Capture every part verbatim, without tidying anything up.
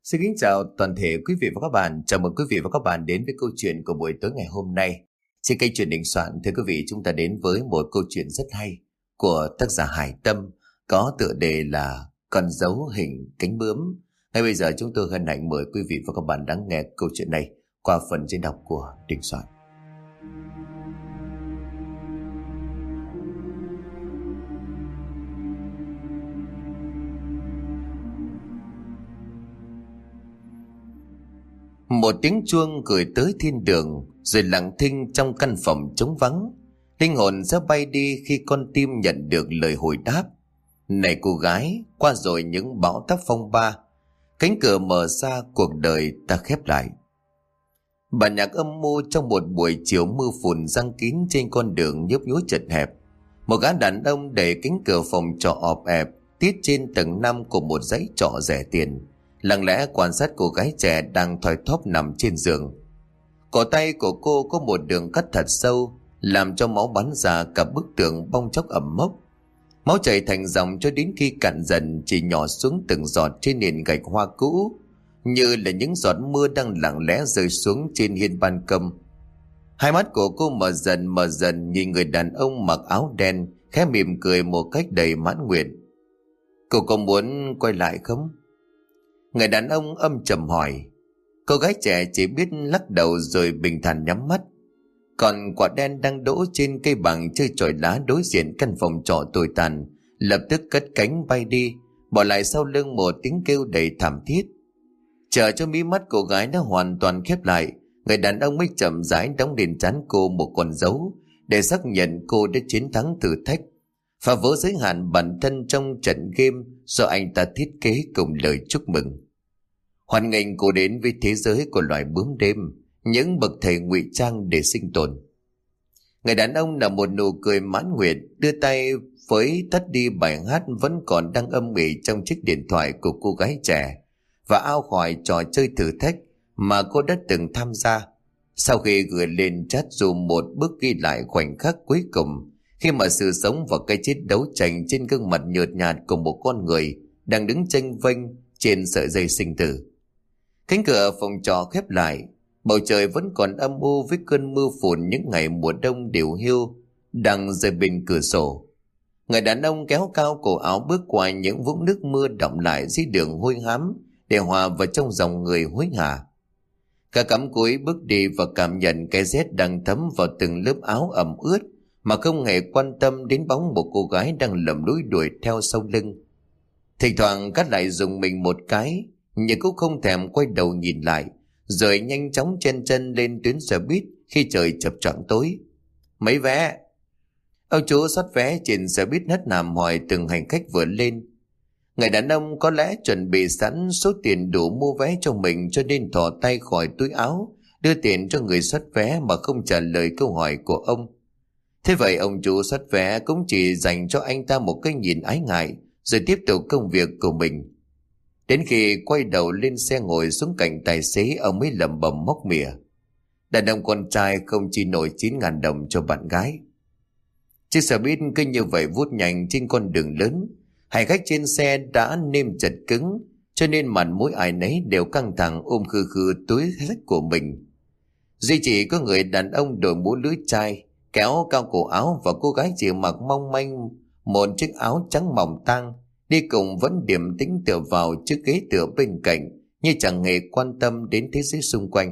Xin kính chào toàn thể quý vị và các bạn. Chào mừng quý vị và các bạn đến với câu chuyện của buổi tối ngày hôm nay. Trên kênh Chuyện Đình Soạn, thưa quý vị, chúng ta đến với một câu chuyện rất hay của tác giả Hải Tâm, có tựa đề là Con dấu hình cánh bướm. Ngay bây giờ chúng tôi hân hạnh mời quý vị và các bạn lắng nghe câu chuyện này qua phần diễn đọc của Đình Soạn. Một tiếng chuông gửi tới thiên đường, rồi lặng thinh trong căn phòng trống vắng. Linh hồn sẽ bay đi khi con tim nhận được lời hồi đáp. Này cô gái, qua rồi những bão táp phong ba, cánh cửa mở ra, cuộc đời ta khép lại. Bản nhạc âm mưu trong một buổi chiều mưa phùn giăng kín trên con đường nhấp nhúa chật hẹp. Một gã đàn ông đẩy cánh cửa phòng trọ ọp ẹp tít trên tầng năm của một dãy trọ rẻ tiền, lặng lẽ quan sát cô gái trẻ đang thoi thóp nằm trên giường. Cổ tay của cô có một đường cắt thật sâu, làm cho máu bắn ra cả bức tường bong chóc ẩm mốc. Máu chảy thành dòng cho đến khi cạn dần, chỉ nhỏ xuống từng giọt trên nền gạch hoa cũ, như là những giọt mưa đang lặng lẽ rơi xuống trên hiên ban công. Hai mắt của cô mở dần mở dần nhìn người đàn ông mặc áo đen, khẽ mỉm cười một cách đầy mãn nguyện. Cô có muốn quay lại không? Người đàn ông âm trầm hỏi. Cô gái trẻ chỉ biết lắc đầu rồi bình thản nhắm mắt. Còn quả đen đang đỗ trên cây bằng chơi chổi lá đối diện căn phòng trọ tồi tàn lập tức cất cánh bay đi, bỏ lại sau lưng một tiếng kêu đầy thảm thiết. Chờ cho mí mắt cô gái đã hoàn toàn khép lại, người đàn ông mới chậm rãi đóng lên trán cô một con dấu để xác nhận cô đã chiến thắng thử thách, phá vỡ giới hạn bản thân trong trận game do anh ta thiết kế cùng lời chúc mừng. Hoan nghênh cô đến với thế giới của loài bướm đêm, những bậc thầy ngụy trang để sinh tồn. Người đàn ông nở một nụ cười mãn nguyện, đưa tay với tắt đi bài hát vẫn còn đang âm ỉ trong chiếc điện thoại của cô gái trẻ và ao khỏi trò chơi thử thách mà cô đã từng tham gia. Sau khi gửi lên chat zoom một bức ghi lại khoảnh khắc cuối cùng, khi mà sự sống và cái chết đấu tranh trên gương mặt nhợt nhạt của một con người đang đứng chênh vênh trên sợi dây sinh tử. Cánh cửa phòng trọ khép lại, bầu trời vẫn còn âm u với cơn mưa phùn những ngày mùa đông điều hiu đang rơi bên cửa sổ. Người đàn ông kéo cao cổ áo bước qua những vũng nước mưa đọng lại dưới đường hôi hám để hòa vào trong dòng người hối hả. Cả cắm cúi bước đi và cảm nhận cái rét đang thấm vào từng lớp áo ẩm ướt mà không hề quan tâm đến bóng một cô gái đang lầm lũi đuổi theo sau lưng. Thỉnh thoảng cắt lại dùng mình một cái, nhưng cũng không thèm quay đầu nhìn lại, rồi nhanh chóng chen chân lên tuyến xe buýt khi trời chập choạng tối. Mấy vé? Ông chú soát vé trên xe buýt hất hàm hỏi từng hành khách vừa lên. Người đàn ông có lẽ chuẩn bị sẵn số tiền đủ mua vé cho mình, cho nên thò tay khỏi túi áo đưa tiền cho người soát vé mà không trả lời câu hỏi của ông. Thế vậy ông chú soát vé cũng chỉ dành cho anh ta một cái nhìn ái ngại, rồi tiếp tục công việc của mình. Đến khi quay đầu lên xe ngồi xuống cạnh tài xế, ông mới lẩm bẩm móc mỉa. Đàn ông con trai không chi nổi chín ngàn đồng cho bạn gái. Chiếc xe buýt cứ như vậy vút nhanh trên con đường lớn. Hành khách trên xe đã nêm chật cứng, cho nên mặt mũi ai nấy đều căng thẳng ôm khư khư túi sách của mình. Duy chỉ có người đàn ông đội mũ lưới chai, kéo cao cổ áo, và cô gái chỉ mặc mong manh một chiếc áo trắng mỏng tang, đi cùng vẫn điềm tĩnh tựa vào chiếc ghế tựa bên cạnh, như chẳng hề quan tâm đến thế giới xung quanh.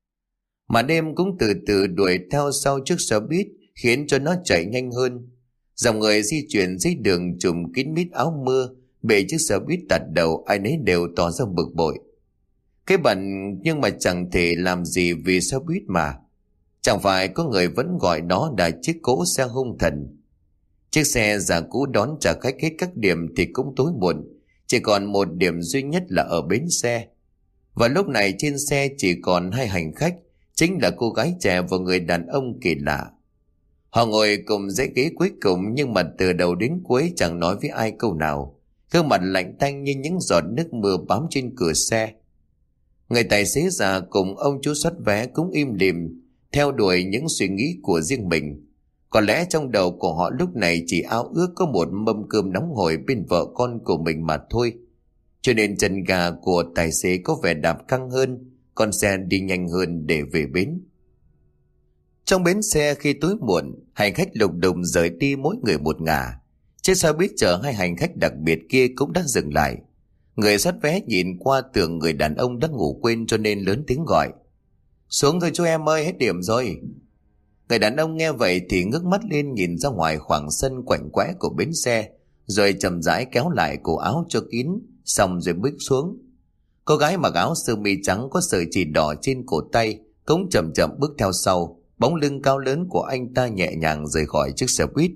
Mà đêm cũng từ từ đuổi theo sau chiếc xe buýt, khiến cho nó chạy nhanh hơn. Dòng người di chuyển dưới đường trùm kín mít áo mưa, bệ chiếc xe buýt tạt đầu, ai nấy đều tỏ ra bực bội. Cái bận nhưng mà chẳng thể làm gì vì xe buýt mà. Chẳng phải có người vẫn gọi đó là chiếc cỗ xe hung thần. Chiếc xe già cũ đón trả khách hết các điểm thì cũng tối muộn, chỉ còn một điểm duy nhất là ở bến xe. Và lúc này trên xe chỉ còn hai hành khách, chính là cô gái trẻ và người đàn ông kỳ lạ. Họ ngồi cùng dãy ghế cuối cùng, nhưng mà từ đầu đến cuối chẳng nói với ai câu nào, gương mặt lạnh tanh như những giọt nước mưa bám trên cửa xe. Người tài xế già cùng ông chú soát vé cũng im lìm, theo đuổi những suy nghĩ của riêng mình. Có lẽ trong đầu của họ lúc này chỉ ao ước có một mâm cơm nóng hổi bên vợ con của mình mà thôi. cho nên chân ga của tài xế có vẻ đạp căng hơn, con xe đi nhanh hơn để về bến. Trong bến xe khi tối muộn, hành khách lục đục rời đi mỗi người một ngả. Chiếc xe buýt chở hai hành khách đặc biệt kia cũng đã dừng lại. Người soát vé nhìn qua tưởng người đàn ông đã ngủ quên cho nên lớn tiếng gọi: "Xuống thôi chú em ơi, hết điểm rồi." Người đàn ông nghe vậy thì ngước mắt lên nhìn ra ngoài khoảng sân quạnh quẽ của bến xe, rồi chậm rãi kéo lại cổ áo cho kín, xong rồi bước xuống. Cô gái mặc áo sơ mi trắng có sợi chỉ đỏ trên cổ tay cũng chậm chậm bước theo sau, bóng lưng cao lớn của anh ta nhẹ nhàng rời khỏi chiếc xe buýt.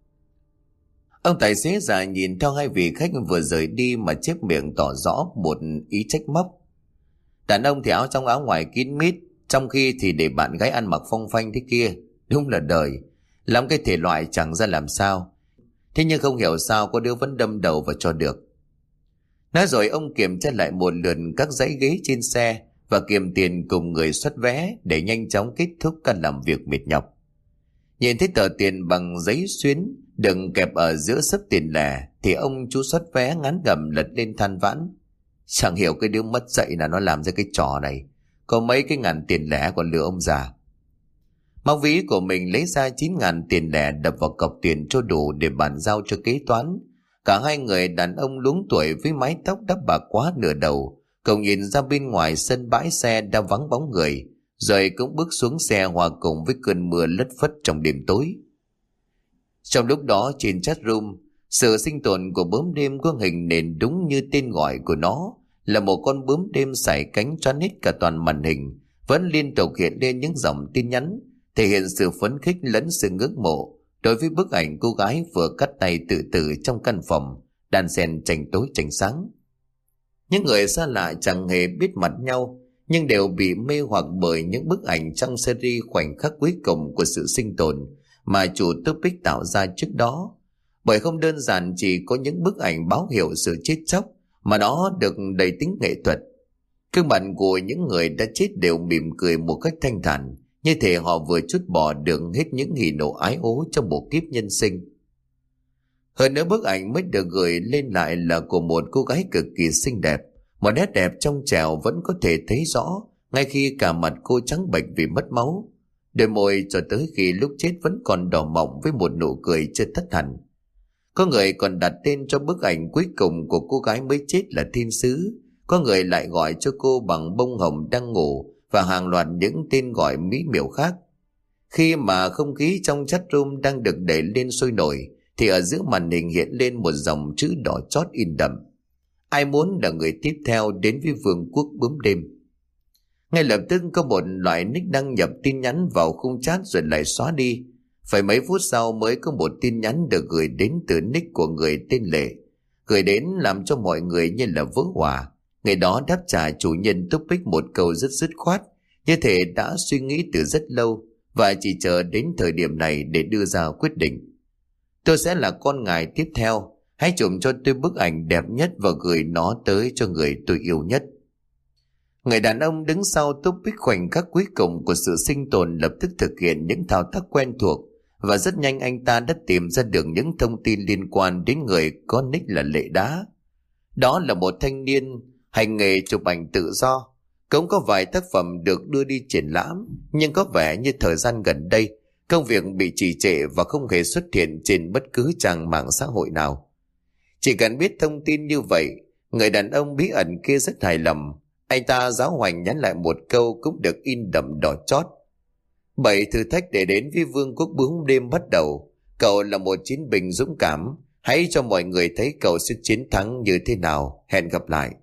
Ông tài xế già nhìn theo hai vị khách vừa rời đi mà chép miệng tỏ rõ một ý trách móc. Đàn ông thì áo trong áo ngoài kín mít, trong khi thì để bạn gái ăn mặc phong phanh thế kia. Đúng là đời, làm cái thể loại chẳng ra làm sao. Thế nhưng không hiểu sao có đứa vẫn đâm đầu vào cho được. Nói rồi ông kiểm tra lại một lượt các dãy ghế trên xe và kiểm tiền cùng người xuất vé để nhanh chóng kết thúc ca làm việc mệt nhọc. Nhìn thấy tờ tiền bằng giấy xuyến đừng kẹp ở giữa xấp tiền lẻ thì ông chú xuất vé ngán ngẩm lật lên than vãn: "Chẳng hiểu cái đứa mất dạy là nó làm ra cái trò này, có mấy cái ngàn tiền lẻ còn lừa ông già." Móc ví của mình lấy ra chín ngàn tiền lẻ đập vào cọc tiền cho đủ để bàn giao cho kế toán. Cả hai người đàn ông luống tuổi với mái tóc đắp bạc quá nửa đầu, cậu nhìn ra bên ngoài sân bãi xe đã vắng bóng người, rồi cũng bước xuống xe hòa cùng với cơn mưa lất phất trong đêm tối. Trong lúc đó trên chat room, sự sinh tồn của bướm đêm có hình nền đúng như tên gọi của nó, là một con bướm đêm sải cánh choán hết cả toàn màn hình, vẫn liên tục hiện lên những dòng tin nhắn thể hiện sự phấn khích lẫn sự ngưỡng mộ đối với bức ảnh cô gái vừa cắt tay tự tử trong căn phòng đan xen tranh tối tranh sáng. Những người xa lạ chẳng hề biết mặt nhau, nhưng đều bị mê hoặc bởi những bức ảnh trong series khoảnh khắc cuối cùng của sự sinh tồn mà chủ topic tạo ra trước đó. Bởi không đơn giản chỉ có những bức ảnh báo hiệu sự chết chóc, mà nó được đầy tính nghệ thuật. Gương mặt của những người đã chết đều mỉm cười một cách thanh thản, như thể họ vừa trút bỏ được hết những hỉ nộ ái ố trong bộ kiếp nhân sinh. Hơn nữa, bức ảnh mới được gửi lên lại là của một cô gái cực kỳ xinh đẹp, một nét đẹp trong trẻo vẫn có thể thấy rõ ngay khi cả mặt cô trắng bệch vì mất máu. Đôi môi cho tới khi lúc chết vẫn còn đỏ mọng với một nụ cười chưa tắt hẳn. Có người còn đặt tên cho bức ảnh cuối cùng của cô gái mới chết là Thiên Sứ, có người lại gọi cho cô bằng Bông Hồng Đang Ngủ và hàng loạt những tên gọi mỹ miều khác. Khi mà không khí trong chat room đang được đẩy lên sôi nổi thì ở giữa màn hình hiện lên một dòng chữ đỏ chót in đậm: "Ai muốn là người tiếp theo đến với vương quốc bướm đêm?" Ngay lập tức có một loại nick đăng nhập tin nhắn vào khung chat rồi lại xóa đi. Phải mấy phút sau mới có một tin nhắn được gửi đến từ nick của người tên Lệ, gửi đến làm cho mọi người như là vỡ hòa. Người đó đáp trả chủ nhân topic một câu rất dứt khoát, như thể đã suy nghĩ từ rất lâu và chỉ chờ đến thời điểm này để đưa ra quyết định: "Tôi sẽ là con ngài tiếp theo. Hãy chụp cho tôi bức ảnh đẹp nhất và gửi nó tới cho người tôi yêu nhất." Người đàn ông đứng sau topic khoảnh khắc cuối cùng của sự sinh tồn lập tức thực hiện những thao tác quen thuộc, và rất nhanh anh ta đã tìm ra được những thông tin liên quan đến người có nick là Lệ Đá. Đó là một thanh niên hành nghề chụp ảnh tự do, cũng có vài tác phẩm được đưa đi triển lãm, nhưng có vẻ như thời gian gần đây công việc bị trì trệ và không hề xuất hiện trên bất cứ trang mạng xã hội nào. Chỉ cần biết thông tin như vậy, người đàn ông bí ẩn kia rất hài lòng. Anh ta giáo hoành nhắn lại một câu cũng được in đậm đỏ chót: "Bảy thử thách để đến với vương quốc bướm đêm bắt đầu. Cậu là một chiến binh dũng cảm. Hãy cho mọi người thấy cậu sẽ chiến thắng như thế nào. Hẹn gặp lại."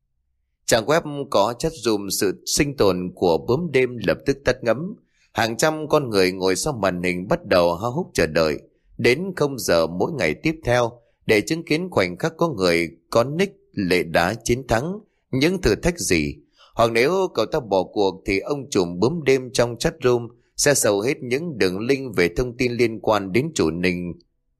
Trang web có chat room sự sinh tồn của bướm đêm lập tức tắt ngấm. Hàng trăm con người ngồi sau màn hình bắt đầu háo hức chờ đợi đến không giờ mỗi ngày tiếp theo để chứng kiến khoảnh khắc có người có nick Lệ Đá chiến thắng những thử thách gì. Hoặc nếu cậu ta bỏ cuộc thì ông trùm bướm đêm trong chat room sẽ sầu hết những đường link về thông tin liên quan đến chủ Ninh.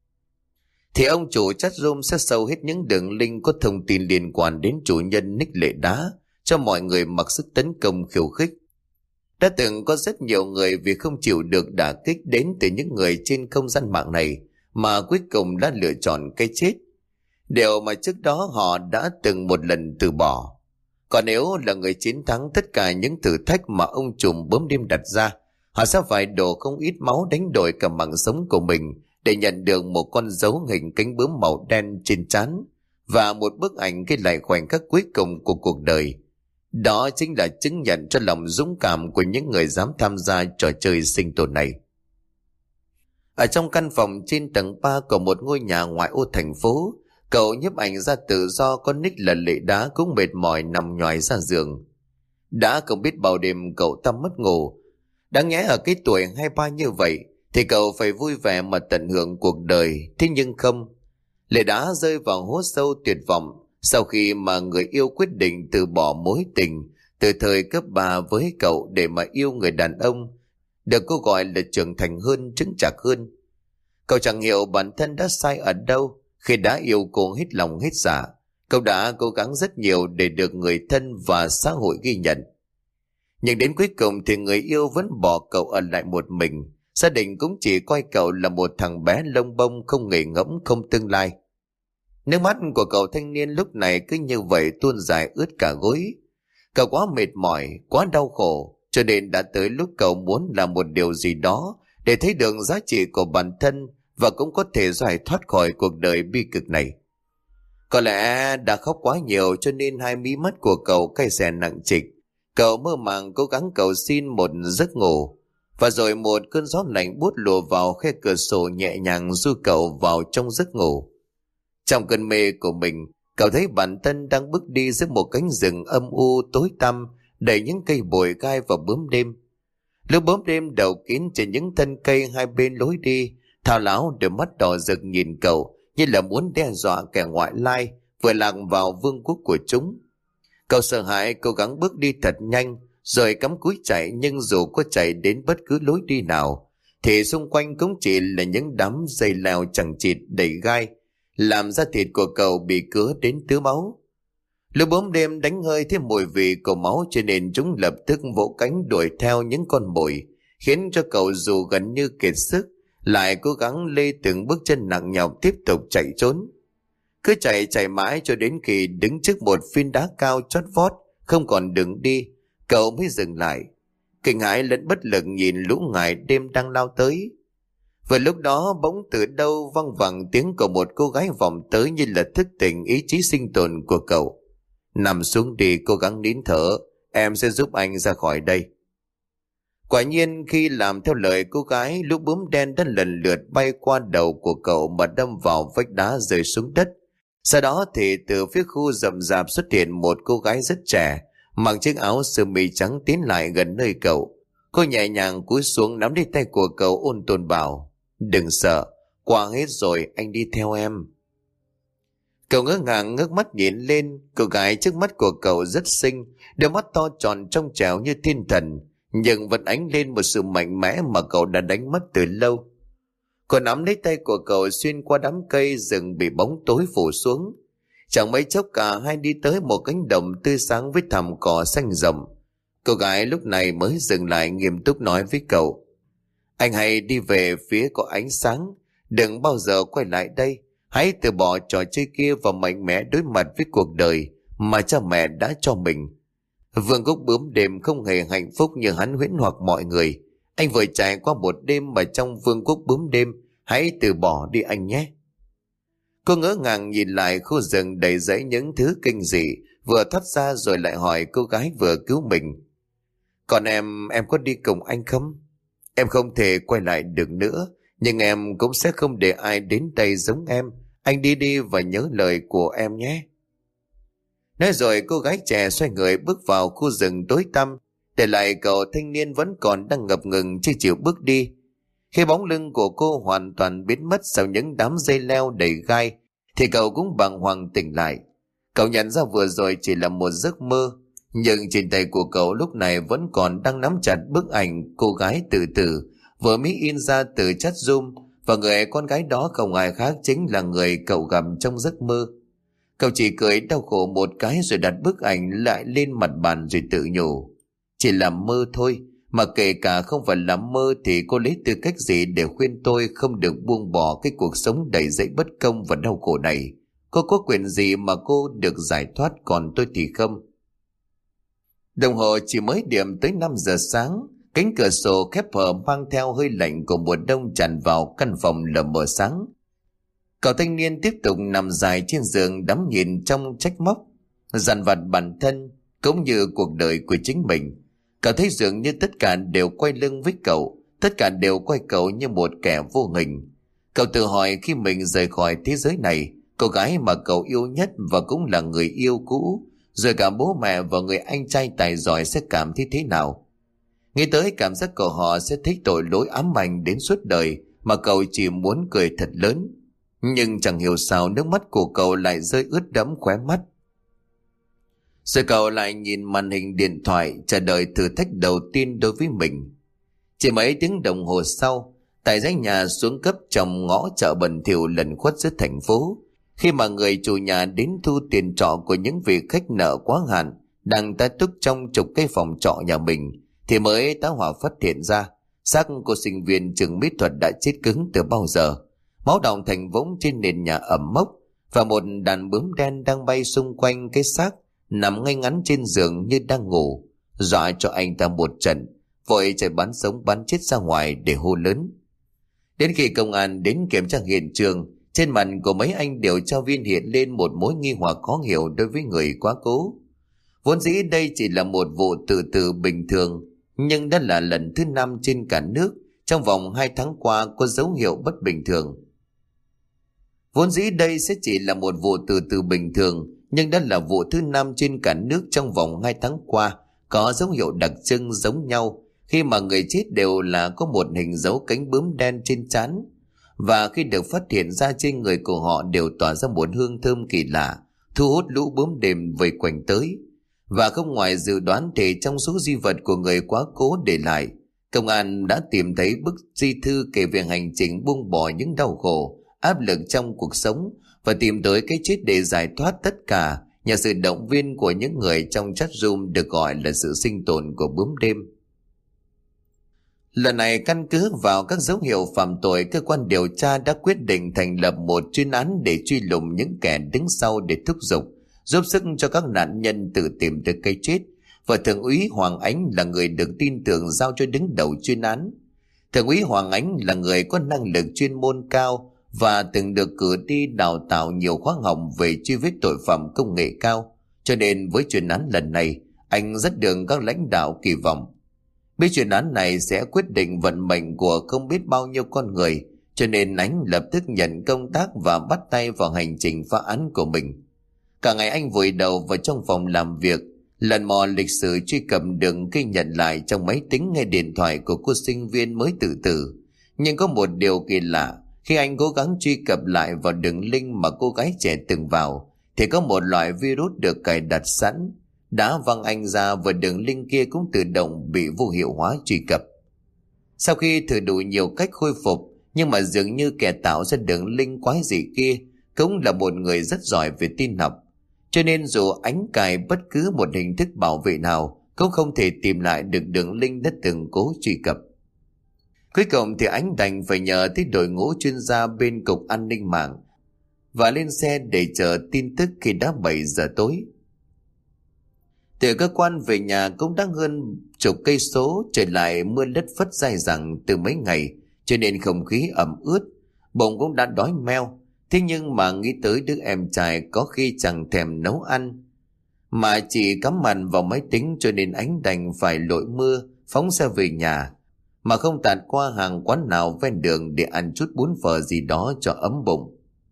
Thì ông chủ chat room sẽ sâu hết những đường link có thông tin liên quan đến chủ nhân nick Lệ Đá cho mọi người mặc sức tấn công khiêu khích. Đã từng có rất nhiều người vì không chịu được đả kích đến từ những người trên không gian mạng này mà cuối cùng đã lựa chọn cái chết. điều mà trước đó họ đã từng một lần từ bỏ. Còn nếu là người chiến thắng tất cả những thử thách mà ông trùm bướm đêm đặt ra, họ sẽ phải đổ không ít máu đánh đổi cả mạng sống của mình để nhận được một con dấu hình cánh bướm màu đen trên trán và một bức ảnh ghi lại khoảnh khắc cuối cùng của cuộc đời. Đó chính là chứng nhận cho lòng dũng cảm của những người dám tham gia trò chơi sinh tồn này. Ở trong căn phòng trên tầng ba của một ngôi nhà ngoại ô thành phố, cậu nhiếp ảnh ra tự do có nick là Lệ Đá cũng mệt mỏi nằm nhoài ra giường. Đã không biết bao đêm cậu ta mất ngủ. Đáng nhẽ ở cái tuổi hai ba như vậy thì cậu phải vui vẻ mà tận hưởng cuộc đời, thế nhưng không. Lệ Đá rơi vào hố sâu tuyệt vọng sau khi mà người yêu quyết định từ bỏ mối tình từ thời cấp ba với cậu để mà yêu người đàn ông được cô gọi là trưởng thành hơn, chứng chạc hơn. Cậu chẳng hiểu bản thân đã sai ở đâu khi đã yêu cô hết lòng hết dạ. Cậu đã cố gắng rất nhiều để được người thân và xã hội ghi nhận. Nhưng đến cuối cùng thì người yêu vẫn bỏ cậu ở lại một mình. Gia đình cũng chỉ coi cậu là một thằng bé lông bông không nghề ngẫm, không tương lai. Nước mắt của cậu thanh niên lúc này cứ như vậy tuôn dài ướt cả gối. Cậu quá mệt mỏi, quá đau khổ, cho nên đã tới lúc cậu muốn làm một điều gì đó để thấy được giá trị của bản thân và cũng có thể giải thoát khỏi cuộc đời bi cực này. Có lẽ đã khóc quá nhiều cho nên hai mí mắt của cậu cay xè nặng trịch. Cậu mơ màng cố gắng cầu xin một giấc ngủ, và rồi một cơn gió lạnh buốt lùa vào khe cửa sổ nhẹ nhàng du cậu vào trong giấc ngủ. Trong cơn mê của mình, cậu thấy bản thân đang bước đi giữa một cánh rừng âm u tối tăm đầy những cây bụi gai và bướm đêm. Lũ bướm đêm đậu kín trên những thân cây hai bên lối đi, thao láo đôi mắt đỏ rực nhìn cậu như là muốn đe dọa kẻ ngoại lai vừa lạc vào vương quốc của chúng. Cậu sợ hãi cố gắng bước đi thật nhanh rồi cắm cúi chạy, nhưng dù có chạy đến bất cứ lối đi nào thì xung quanh cũng chỉ là những đám dây leo chằng chịt đầy gai, làm da thịt của cậu bị cứa đến tứ máu. Lũ bướm đêm đánh hơi thêm mùi vị của máu cho nên chúng lập tức vỗ cánh đuổi theo những con mồi, khiến cho cậu dù gần như kiệt sức lại cố gắng lê từng bước chân nặng nhọc tiếp tục chạy trốn. Cứ chạy chạy mãi cho đến khi đứng trước một phiến đá cao chót vót không còn đường đi, cậu mới dừng lại, kinh hãi lẫn bất lực nhìn lũ ngải đêm đang lao tới. Vừa lúc đó bỗng từ đâu văng vẳng tiếng của một cô gái vọng tới như là thức tỉnh ý chí sinh tồn của cậu. Nằm xuống đi, cố gắng nín thở, em sẽ giúp anh ra khỏi đây. Quả nhiên khi làm theo lời cô gái, lũ bướm đen đã lần lượt bay qua đầu của cậu mà đâm vào vách đá rơi xuống đất. Sau đó thì từ phía khu rậm rạp xuất hiện một cô gái rất trẻ, mặc chiếc áo sơ mi trắng tiến lại gần nơi cậu. Cô nhẹ nhàng cúi xuống nắm lấy tay của cậu ôn tồn bảo: "Đừng sợ, qua hết rồi, anh đi theo em." Cậu ngỡ ngàng ngước mắt nhìn lên, cô gái trước mắt của cậu rất xinh, đôi mắt to tròn trong trẻo như thiên thần, nhưng vẫn ánh lên một sự mạnh mẽ mà cậu đã đánh mất từ lâu. Cô nắm lấy tay của cậu xuyên qua đám cây rừng bị bóng tối phủ xuống. Chẳng mấy chốc cả hai đi tới một cánh đồng tươi sáng với thảm cỏ xanh rậm. Cô gái lúc này mới dừng lại nghiêm túc nói với cậu: "Anh hãy đi về phía có ánh sáng, đừng bao giờ quay lại đây. Hãy từ bỏ trò chơi kia và mạnh mẽ đối mặt với cuộc đời mà cha mẹ đã cho mình. Vương quốc bướm đêm không hề hạnh phúc như hắn huyễn hoặc mọi người. Anh vừa trải qua một đêm mà trong vương quốc bướm đêm, hãy từ bỏ đi anh nhé." Cô ngỡ ngàng nhìn lại khu rừng đầy rẫy những thứ kinh dị vừa thoát ra, rồi lại hỏi cô gái vừa cứu mình: "Còn em, em có đi cùng anh không? Em không thể quay lại được nữa, nhưng em cũng sẽ không để ai đến đây giống em. Anh đi đi và nhớ lời của em nhé." Nói rồi cô gái trẻ xoay người bước vào khu rừng tối tăm, để lại cậu thanh niên vẫn còn đang ngập ngừng chưa chịu bước đi. Khi bóng lưng của cô hoàn toàn biến mất sau những đám dây leo đầy gai thì cậu cũng bàng hoàng tỉnh lại. Cậu nhận ra vừa rồi chỉ là một giấc mơ, nhưng trên tay của cậu lúc này vẫn còn đang nắm chặt bức ảnh cô gái tự tử vừa mới in ra từ chat zoom, và người con gái đó không ai khác chính là người cậu gặp trong giấc mơ. Cậu chỉ cười đau khổ một cái rồi đặt bức ảnh lại lên mặt bàn rồi tự nhủ: "Chỉ là mơ thôi, mà kể cả không phải là mơ thì cô lấy tư cách gì để khuyên tôi không được buông bỏ cái cuộc sống đầy dẫy bất công và đau khổ này. Cô có quyền gì mà cô được giải thoát, còn tôi thì không. Đồng hồ chỉ mới điểm tới năm giờ sáng. Cánh cửa sổ khép hờ mang theo hơi lạnh của mùa đông tràn vào căn phòng lờ mờ sáng. Cậu thanh niên tiếp tục nằm dài trên giường, đắm nhìn trong trách móc, dằn vặt bản thân cũng như cuộc đời của chính mình. Cậu thấy dường như tất cả đều quay lưng với cậu, tất cả đều coi cậu như một kẻ vô hình. Cậu tự hỏi khi mình rời khỏi thế giới này, cô gái mà cậu yêu nhất và cũng là người yêu cũ, rồi cả bố mẹ và người anh trai tài giỏi sẽ cảm thấy thế nào. Nghĩ tới cảm giác của họ sẽ thích tội lỗi ám ảnh đến suốt đời, mà cậu chỉ muốn cười thật lớn. Nhưng chẳng hiểu sao nước mắt của cậu lại rơi ướt đẫm khóe mắt. Rồi cậu lại nhìn màn hình điện thoại, chờ đợi thử thách đầu tiên đối với mình. Chỉ mấy tiếng đồng hồ sau, tại dãy nhà xuống cấp trong ngõ chợ bẩn thỉu lẩn khuất giữa thành phố, khi mà người chủ nhà đến thu tiền trọ của những vị khách nợ quá hạn đang tá túc trong chục cái phòng trọ nhà mình, thì mới tá hỏa phát hiện ra xác của sinh viên trường mỹ thuật đã chết cứng từ bao giờ. Máu đọng thành vũng trên nền nhà ẩm mốc, và một đàn bướm đen đang bay xung quanh cái xác nằm ngay ngắn trên giường như đang ngủ, dọa cho anh ta một trận, vội chạy bắn sống bắn chết ra ngoài để hô lớn. Đến khi công an đến kiểm tra hiện trường, trên mặt của mấy anh điều tra viên hiện lên một mối nghi hoặc khó hiểu đối với người quá cố. Vốn dĩ đây chỉ là một vụ tự tử bình thường, nhưng đã là lần thứ năm trên cả nước trong vòng hai tháng qua có dấu hiệu bất bình thường. Vốn dĩ đây sẽ chỉ là một vụ tự tử bình thường, nhưng đã là vụ thứ năm trên cả nước trong vòng hai tháng qua có dấu hiệu đặc trưng giống nhau, khi mà người chết đều là có một hình dấu cánh bướm đen trên trán, và khi được phát hiện ra trên người của họ đều tỏa ra một hương thơm kỳ lạ, thu hút lũ bướm đêm vây quanh tới. Và không ngoài dự đoán thì trong số di vật của người quá cố để lại, công an đã tìm thấy bức di thư kể về hành trình buông bỏ những đau khổ, áp lực trong cuộc sống, và tìm tới cái chết để giải thoát tất cả nhờ sự động viên của những người trong chat room được gọi là sự sinh tồn của bướm đêm. Lần này căn cứ vào các dấu hiệu phạm tội, cơ quan điều tra đã quyết định thành lập một chuyên án để truy lùng những kẻ đứng sau để thúc giục, giúp sức cho các nạn nhân tự tìm được cái chết, và Thượng úy Hoàng Ánh là người được tin tưởng giao cho đứng đầu chuyên án. Thượng úy Hoàng Ánh là người có năng lực chuyên môn cao và từng được cử đi đào tạo nhiều khóa học về truy vết tội phạm công nghệ cao, cho nên với chuyên án lần này, anh rất được các lãnh đạo kỳ vọng. Biết chuyên án này sẽ quyết định vận mệnh của không biết bao nhiêu con người, cho nên anh lập tức nhận công tác và bắt tay vào hành trình phá án của mình. Cả ngày anh vùi đầu vào trong phòng làm việc, lần mò lịch sử truy cập được ghi nhận lại trong máy tính nghe điện thoại của cô sinh viên mới tự tử. Nhưng có một điều kỳ lạ, khi anh cố gắng truy cập lại vào đường link mà cô gái trẻ từng vào, thì có một loại virus được cài đặt sẵn đã văng anh ra, và đường link kia cũng tự động bị vô hiệu hóa truy cập. Sau khi thử đủ nhiều cách khôi phục, nhưng mà dường như kẻ tạo ra đường link quái dị kia cũng là một người rất giỏi về tin học, cho nên dù anh cài bất cứ một hình thức bảo vệ nào cũng không thể tìm lại được đường link đã từng cố truy cập. Cuối cùng thì anh đành phải nhờ tới đội ngũ chuyên gia bên cục an ninh mạng và lên xe để chờ tin tức khi đã bảy giờ tối. Từ cơ quan về nhà cũng đã hơn chục cây số, trời lại mưa lất phất dai dẳng từ mấy ngày, cho nên không khí ẩm ướt, bụng cũng đã đói meo. Thế nhưng mà nghĩ tới đứa em trai có khi chẳng thèm nấu ăn, mà chỉ cắm mặt vào máy tính, cho nên anh đành phải lội mưa phóng xe về nhà, mà không tạt qua hàng quán nào ven đường để ăn chút bún phở gì đó cho ấm bụng.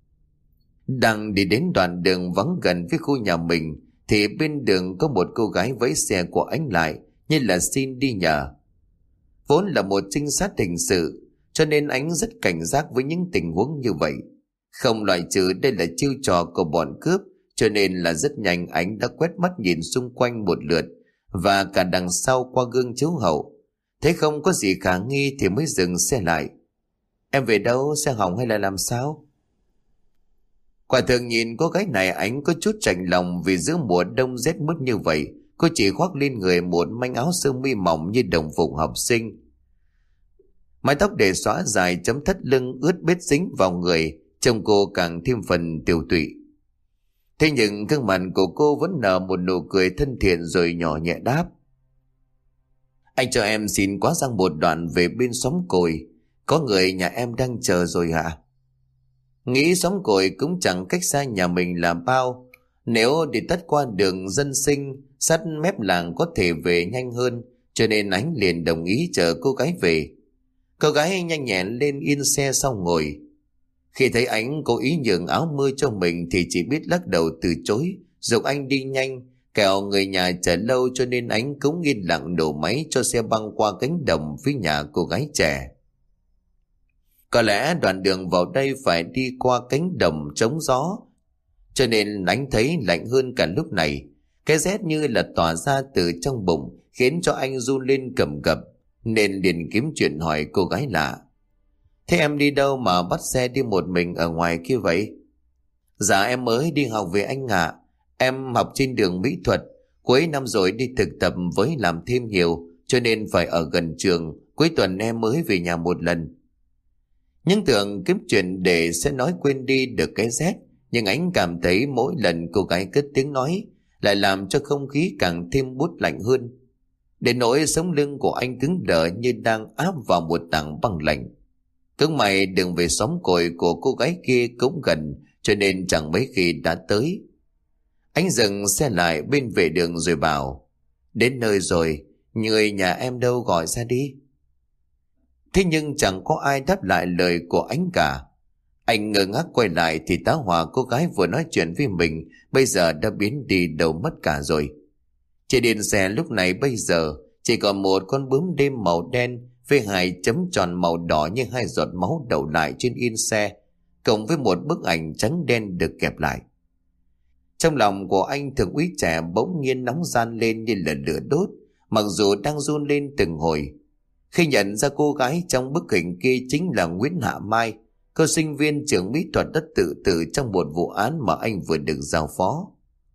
Đang đi đến đoạn đường vắng gần với khu nhà mình, thì bên đường có một cô gái vẫy xe của anh lại như là xin đi nhờ. Vốn là một trinh sát hình sự, cho nên anh rất cảnh giác với những tình huống như vậy. Không loại trừ đây là chiêu trò của bọn cướp, cho nên là rất nhanh anh đã quét mắt nhìn xung quanh một lượt, và cả đằng sau qua gương chiếu hậu. Thấy không có gì khả nghi thì mới dừng xe lại. Em về đâu, xe hỏng hay là làm sao? Quả thường nhìn cô gái này anh có chút chạnh lòng, vì giữa mùa đông rét mướt như vậy, cô chỉ khoác lên người một manh áo sơ mi mỏng như đồng phục học sinh. Mái tóc để xõa dài chấm thắt lưng ướt bết dính vào người, trông cô càng thêm phần tiều tụy. Thế nhưng gương mặt của cô vẫn nở một nụ cười thân thiện rồi nhỏ nhẹ đáp: Anh cho em xin quá sang một đoạn về bên xóm cồi, có người nhà em đang chờ rồi ạ. Nghĩ xóm cồi cũng chẳng cách xa nhà mình là bao, nếu đi tắt qua đường dân sinh sát mép làng có thể về nhanh hơn, cho nên anh liền đồng ý chở cô gái về. Cô gái nhanh nhẹn lên yên xe sau ngồi. Khi thấy anh cố ý nhường áo mưa cho mình thì chỉ biết lắc đầu từ chối, giục anh đi nhanh, kẻo người nhà chờ lâu, cho nên anh cũng yên lặng đổ máy cho xe băng qua cánh đồng phía nhà cô gái trẻ. Có lẽ đoạn đường vào đây phải đi qua cánh đồng trống gió, cho nên anh thấy lạnh hơn cả lúc này. Cái rét như là tỏa ra từ trong bụng khiến cho anh run lên cầm cập, nên liền kiếm chuyện hỏi cô gái lạ: Thế em đi đâu mà bắt xe đi một mình ở ngoài kia vậy? Dạ em mới đi học về anh ạ. Em học trên đường mỹ thuật, cuối năm rồi đi thực tập với làm thêm nhiều, cho nên phải ở gần trường, cuối tuần em mới về nhà một lần. Nhưng tưởng kiếm chuyện để sẽ nói quên đi được cái rét, nhưng anh cảm thấy mỗi lần cô gái cất tiếng nói lại làm cho không khí càng thêm buốt lạnh hơn. Đến nỗi sống lưng của anh cứng đờ như đang áp vào một tảng băng lạnh. Cũng may đường về xóm cội của cô gái kia cũng gần, cho nên chẳng mấy khi đã tới. Anh dừng xe lại bên vệ đường rồi bảo: Đến nơi rồi, người nhà em đâu, gọi ra đi. Thế nhưng chẳng có ai đáp lại lời của anh cả. Anh ngơ ngác quay lại thì tá hỏa cô gái vừa nói chuyện với mình bây giờ đã biến đi đâu mất cả rồi. Trên điện xe lúc này bây giờ chỉ còn một con bướm đêm màu đen với hai chấm tròn màu đỏ như hai giọt máu đậu lại trên yên xe, cộng với một bức ảnh trắng đen được kẹp lại. Trong lòng của anh thượng úy trẻ bỗng nhiên nóng ran lên như là lửa đốt, mặc dù đang run lên từng hồi. Khi nhận ra cô gái trong bức hình kia chính là Nguyễn Hạ Mai, cô sinh viên trường mỹ thuật đã tự tử trong một vụ án mà anh vừa được giao phó.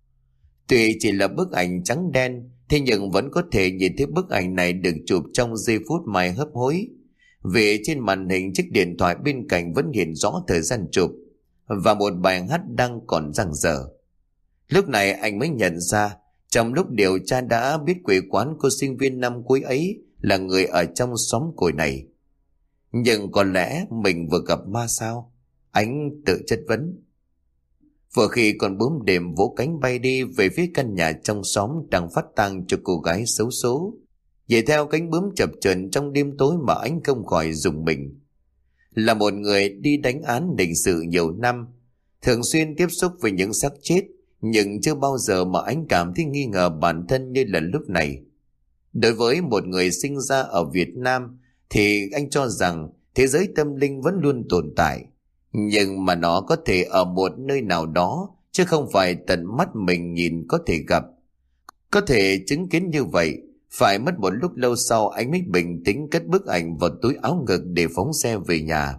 Tuy chỉ là bức ảnh trắng đen, thế nhưng vẫn có thể nhìn thấy bức ảnh này được chụp trong giây phút Mai hấp hối, vì trên màn hình chiếc điện thoại bên cạnh vẫn hiện rõ thời gian chụp và một bài hát đang còn dang dở. Lúc này anh mới nhận ra, trong lúc điều tra đã biết quê quán cô sinh viên năm cuối ấy là người ở trong xóm cội này. Nhưng có lẽ mình vừa gặp ma sao? Anh tự chất vấn. Vừa khi con bướm đêm vỗ cánh bay đi về phía căn nhà trong xóm đang phát tang cho cô gái xấu số, vậy theo cánh bướm chập chờn trong đêm tối mà anh không khỏi rùng mình. Là một người đi đánh án hình sự nhiều năm, thường xuyên tiếp xúc với những xác chết, nhưng chưa bao giờ mà anh cảm thấy nghi ngờ bản thân như là lúc này. Đối với một người sinh ra ở Việt Nam thì anh cho rằng thế giới tâm linh vẫn luôn tồn tại, nhưng mà nó có thể ở một nơi nào đó, chứ không phải tận mắt mình nhìn có thể gặp. Có thể chứng kiến như vậy, phải mất một lúc lâu sau anh mới bình tĩnh cất bức ảnh vào túi áo ngực để phóng xe về nhà.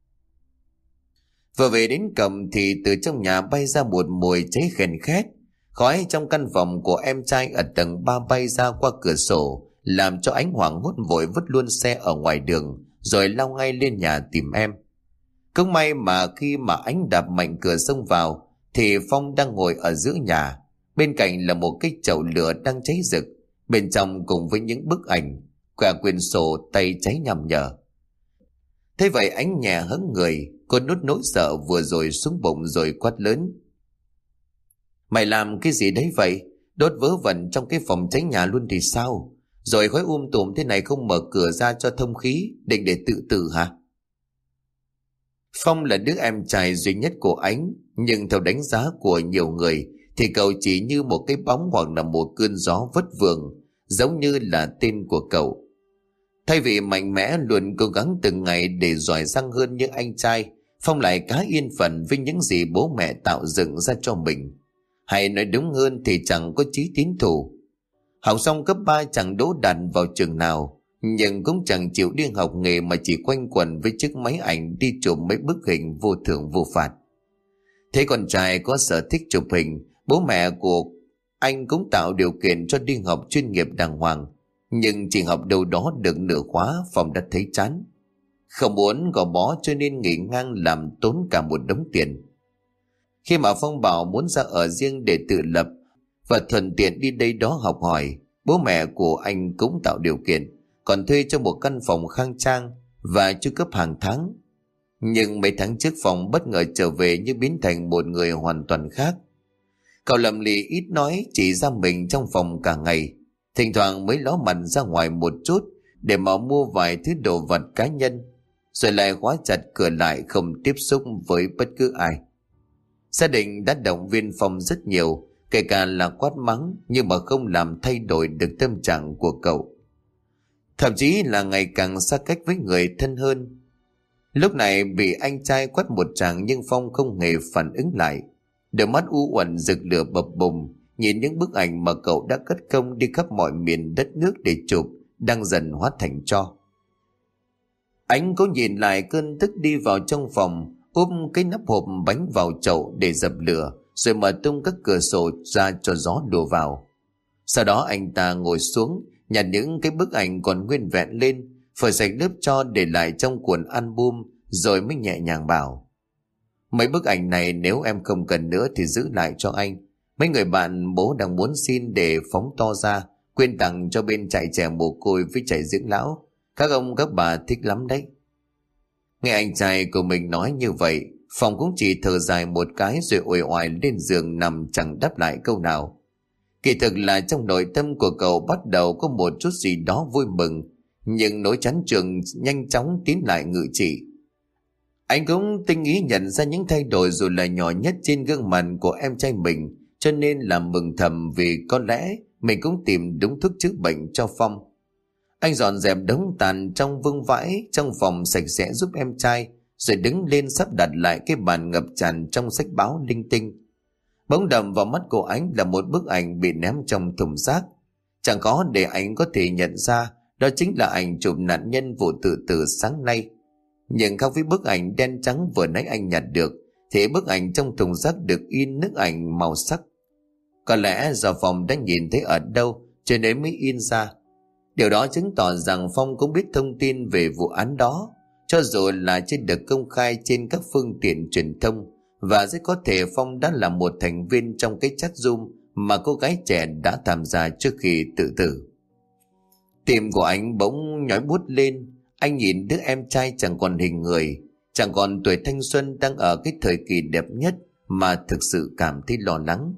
Vừa về đến cổng thì từ trong nhà bay ra một mùi cháy khèn khét. Khói trong căn phòng của em trai ở tầng ba bay ra qua cửa sổ, làm cho anh hoảng hốt vội vứt luôn xe ở ngoài đường rồi lao ngay lên nhà tìm em. Cũng may mà khi mà anh đạp mạnh cửa xông vào thì Phong đang ngồi ở giữa nhà, bên cạnh là một cái chậu lửa đang cháy rực, bên trong cùng với những bức ảnh, cả quyển sổ, tay cháy nhằm nhở. Thế vậy anh nhẹ hững người, cô nuốt nỗi sợ vừa rồi xuống bụng rồi quát lớn: Mày làm cái gì đấy vậy? Đốt vớ vẩn trong cái phòng cháy nhà luôn thì sao? Rồi khói um tùm thế này không mở cửa ra cho thông khí, định để tự tử hả? Phong là đứa em trai duy nhất của anh, nhưng theo đánh giá của nhiều người thì cậu chỉ như một cái bóng hoặc là một cơn gió vất vưởng, giống như là tên của cậu. Thay vì mạnh mẽ luôn cố gắng từng ngày để giỏi giang hơn như anh trai, Phong lại khá yên phận với những gì bố mẹ tạo dựng ra cho mình. Hay nói đúng hơn thì chẳng có chí tín thủ. Học xong cấp ba chẳng đỗ đạt vào trường nào, nhưng cũng chẳng chịu đi học nghề mà chỉ quanh quẩn với chiếc máy ảnh đi chụp mấy bức hình vô thưởng vô phạt. Thế con trai có sở thích chụp hình, bố mẹ của anh cũng tạo điều kiện cho đi học chuyên nghiệp đàng hoàng. Nhưng chỉ học đâu đó được nửa khóa, Phong đã thấy chán. Không muốn gò bó cho nên nghỉ ngang làm tốn cả một đống tiền. Khi mà Phong bảo muốn ra ở riêng để tự lập và thuận tiện đi đây đó học hỏi, bố mẹ của anh cũng tạo điều kiện, còn thuê cho một căn phòng khang trang và chu cấp hàng tháng. Nhưng mấy tháng trước Phong bất ngờ trở về như biến thành một người hoàn toàn khác. Cậu lầm lì ít nói, chỉ ra mình trong phòng cả ngày, thỉnh thoảng mới ló mặt ra ngoài một chút để mà mua vài thứ đồ vật cá nhân, rồi lại khóa chặt cửa lại, không tiếp xúc với bất cứ ai. Gia đình đã động viên Phong rất nhiều, kể cả là quát mắng, nhưng mà không làm thay đổi được tâm trạng của cậu. Thậm chí là ngày càng xa cách với người thân hơn. Lúc này bị anh trai quát một tràng nhưng Phong không hề phản ứng lại. Đôi mắt u uẩn rực lửa bập bùng, nhìn những bức ảnh mà cậu đã cất công đi khắp mọi miền đất nước để chụp đang dần hóa thành tro. Anh có nhìn lại cơn tức, đi vào trong phòng, ôm cái nắp hộp bánh vào chậu để dập lửa, rồi mở tung các cửa sổ ra cho gió đùa vào. Sau đó anh ta ngồi xuống, nhặt những cái bức ảnh còn nguyên vẹn lên, phơi sạch lớp tro để lại trong cuộn album, rồi mới nhẹ nhàng bảo: mấy bức ảnh này nếu em không cần nữa thì giữ lại cho anh. Mấy người bạn bố đang muốn xin để phóng to ra, quyên tặng cho bên trại trẻ mồ côi với trại dưỡng lão. Các ông các bà thích lắm đấy. Nghe anh trai của mình nói như vậy, Phong cũng chỉ thở dài một cái rồi uể oải lên giường nằm chẳng đáp lại câu nào. Kỳ thực là trong nội tâm của cậu bắt đầu có một chút gì đó vui mừng, nhưng nỗi chán chường nhanh chóng tiến lại ngự trị. Anh cũng tinh ý nhận ra những thay đổi dù là nhỏ nhất trên gương mặt của em trai mình, cho nên là mừng thầm vì có lẽ mình cũng tìm đúng thuốc chữa bệnh cho Phong. Anh dọn dẹp đống tàn trong vương vãi trong phòng sạch sẽ giúp em trai, rồi đứng lên sắp đặt lại cái bàn ngập tràn trong sách báo linh tinh. Bỗng đầm vào mắt của anh là một bức ảnh bị ném trong thùng rác. Chẳng có để anh có thể nhận ra đó chính là ảnh chụp nạn nhân vụ tự tử sáng nay. Nhưng khác với bức ảnh đen trắng vừa nãy anh nhặt được, thì bức ảnh trong thùng rác được in nước ảnh màu sắc. Có lẽ do Phong đã nhìn thấy ở đâu cho nên mới in ra. Điều đó chứng tỏ rằng Phong cũng biết thông tin về vụ án đó, cho dù là chưa được công khai trên các phương tiện truyền thông, và rất có thể Phong đã là một thành viên trong cái chat Zoom mà cô gái trẻ đã tham gia trước khi tự tử. Tim của anh bỗng nhói buốt lên. Anh nhìn đứa em trai chẳng còn hình người, chẳng còn tuổi thanh xuân, đang ở cái thời kỳ đẹp nhất, mà thực sự cảm thấy lo lắng.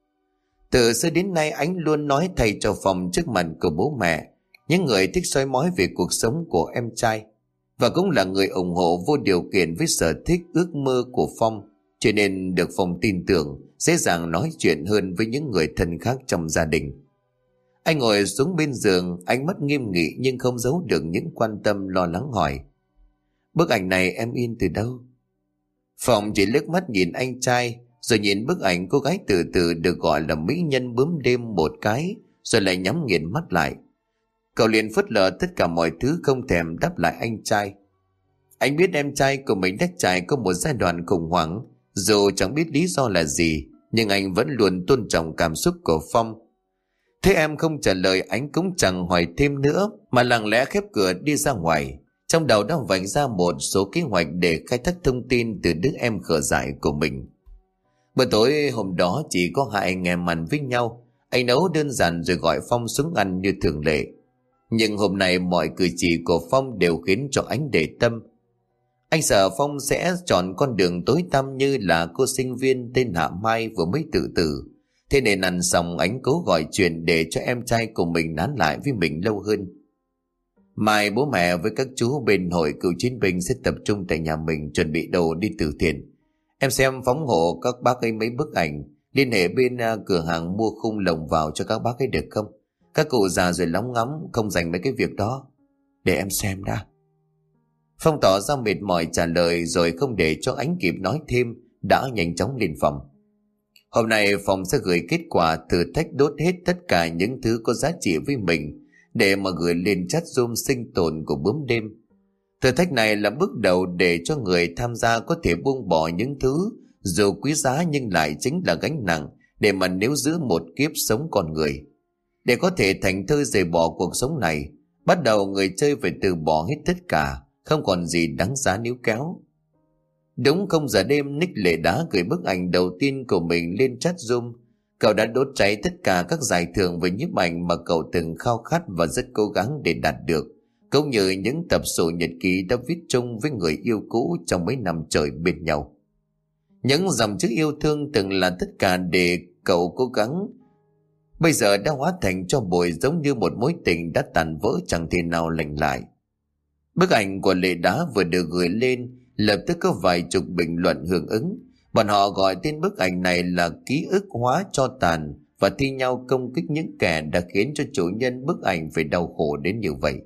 Từ xưa đến nay anh luôn nói thầy cho Phong trước mặt của bố mẹ, những người thích soi mói về cuộc sống của em trai, và cũng là người ủng hộ vô điều kiện với sở thích ước mơ của Phong, cho nên được Phong tin tưởng, dễ dàng nói chuyện hơn với những người thân khác trong gia đình. Anh ngồi xuống bên giường, ánh mắt nghiêm nghị nhưng không giấu được những quan tâm lo lắng hỏi: bức ảnh này em in từ đâu? Phong chỉ liếc mắt nhìn anh trai, rồi nhìn bức ảnh cô gái từ từ được gọi là mỹ nhân bướm đêm một cái, rồi lại nhắm nghiền mắt lại. Cậu liền phớt lờ tất cả mọi thứ, không thèm đáp lại anh trai. Anh biết em trai của mình đã trải qua một giai đoạn khủng hoảng, dù chẳng biết lý do là gì, nhưng anh vẫn luôn tôn trọng cảm xúc của Phong. Thế em không trả lời, anh cũng chẳng hỏi thêm nữa, mà lặng lẽ khép cửa đi ra ngoài. Trong đầu đã vạch ra một số kế hoạch để khai thác thông tin từ đứa em khờ dại của mình. Bữa tối hôm đó chỉ có hai anh em ăn với nhau. Anh nấu đơn giản rồi gọi Phong xuống ăn như thường lệ. Nhưng hôm nay mọi cử chỉ của Phong đều khiến cho anh để tâm. Anh sợ Phong sẽ chọn con đường tối tăm như là cô sinh viên tên Hạ Mai vừa mới tự tử. Thế nên ăn xong anh cố gọi chuyện để cho em trai của mình nán lại với mình lâu hơn. Mai bố mẹ với các chú bên hội cựu chiến binh sẽ tập trung tại nhà mình chuẩn bị đồ đi từ thiện. Em xem phóng hộ các bác ấy mấy bức ảnh, liên hệ bên cửa hàng mua khung lồng vào cho các bác ấy được không? Các cụ già rồi lóng ngóng, không dành mấy cái việc đó. Để em xem đã. Phong tỏ ra mệt mỏi trả lời, rồi không để cho anh kịp nói thêm, đã nhanh chóng lên phòng. Hôm nay Phong sẽ gửi kết quả thử thách đốt hết tất cả những thứ có giá trị với mình để mà gửi lên chat Zoom sinh tồn của bướm đêm. Thử thách này là bước đầu để cho người tham gia có thể buông bỏ những thứ dù quý giá nhưng lại chính là gánh nặng để mà níu giữ một kiếp sống con người. Để có thể thành thơi rời bỏ cuộc sống này, bắt đầu người chơi phải từ bỏ hết tất cả, không còn gì đáng giá níu kéo. Đúng không giờ đêm, Nick Lệ Đá gửi bức ảnh đầu tiên của mình lên chat Zoom. Cậu đã đốt cháy tất cả các giải thưởng về nhiếp ảnh mà cậu từng khao khát và rất cố gắng để đạt được, cũng như những tập sổ nhật ký đã viết chung với người yêu cũ trong mấy năm trời bên nhau. Những dòng chữ yêu thương từng là tất cả để cậu cố gắng, bây giờ đã hóa thành tro bụi, giống như một mối tình đã tàn vỡ chẳng thể nào lành lại. Bức ảnh của Lệ Đá vừa được gửi lên, lập tức có vài chục bình luận hưởng ứng. Bọn họ gọi tên bức ảnh này là ký ức hóa tro tàn và thi nhau công kích những kẻ đã khiến cho chủ nhân bức ảnh phải đau khổ đến như vậy.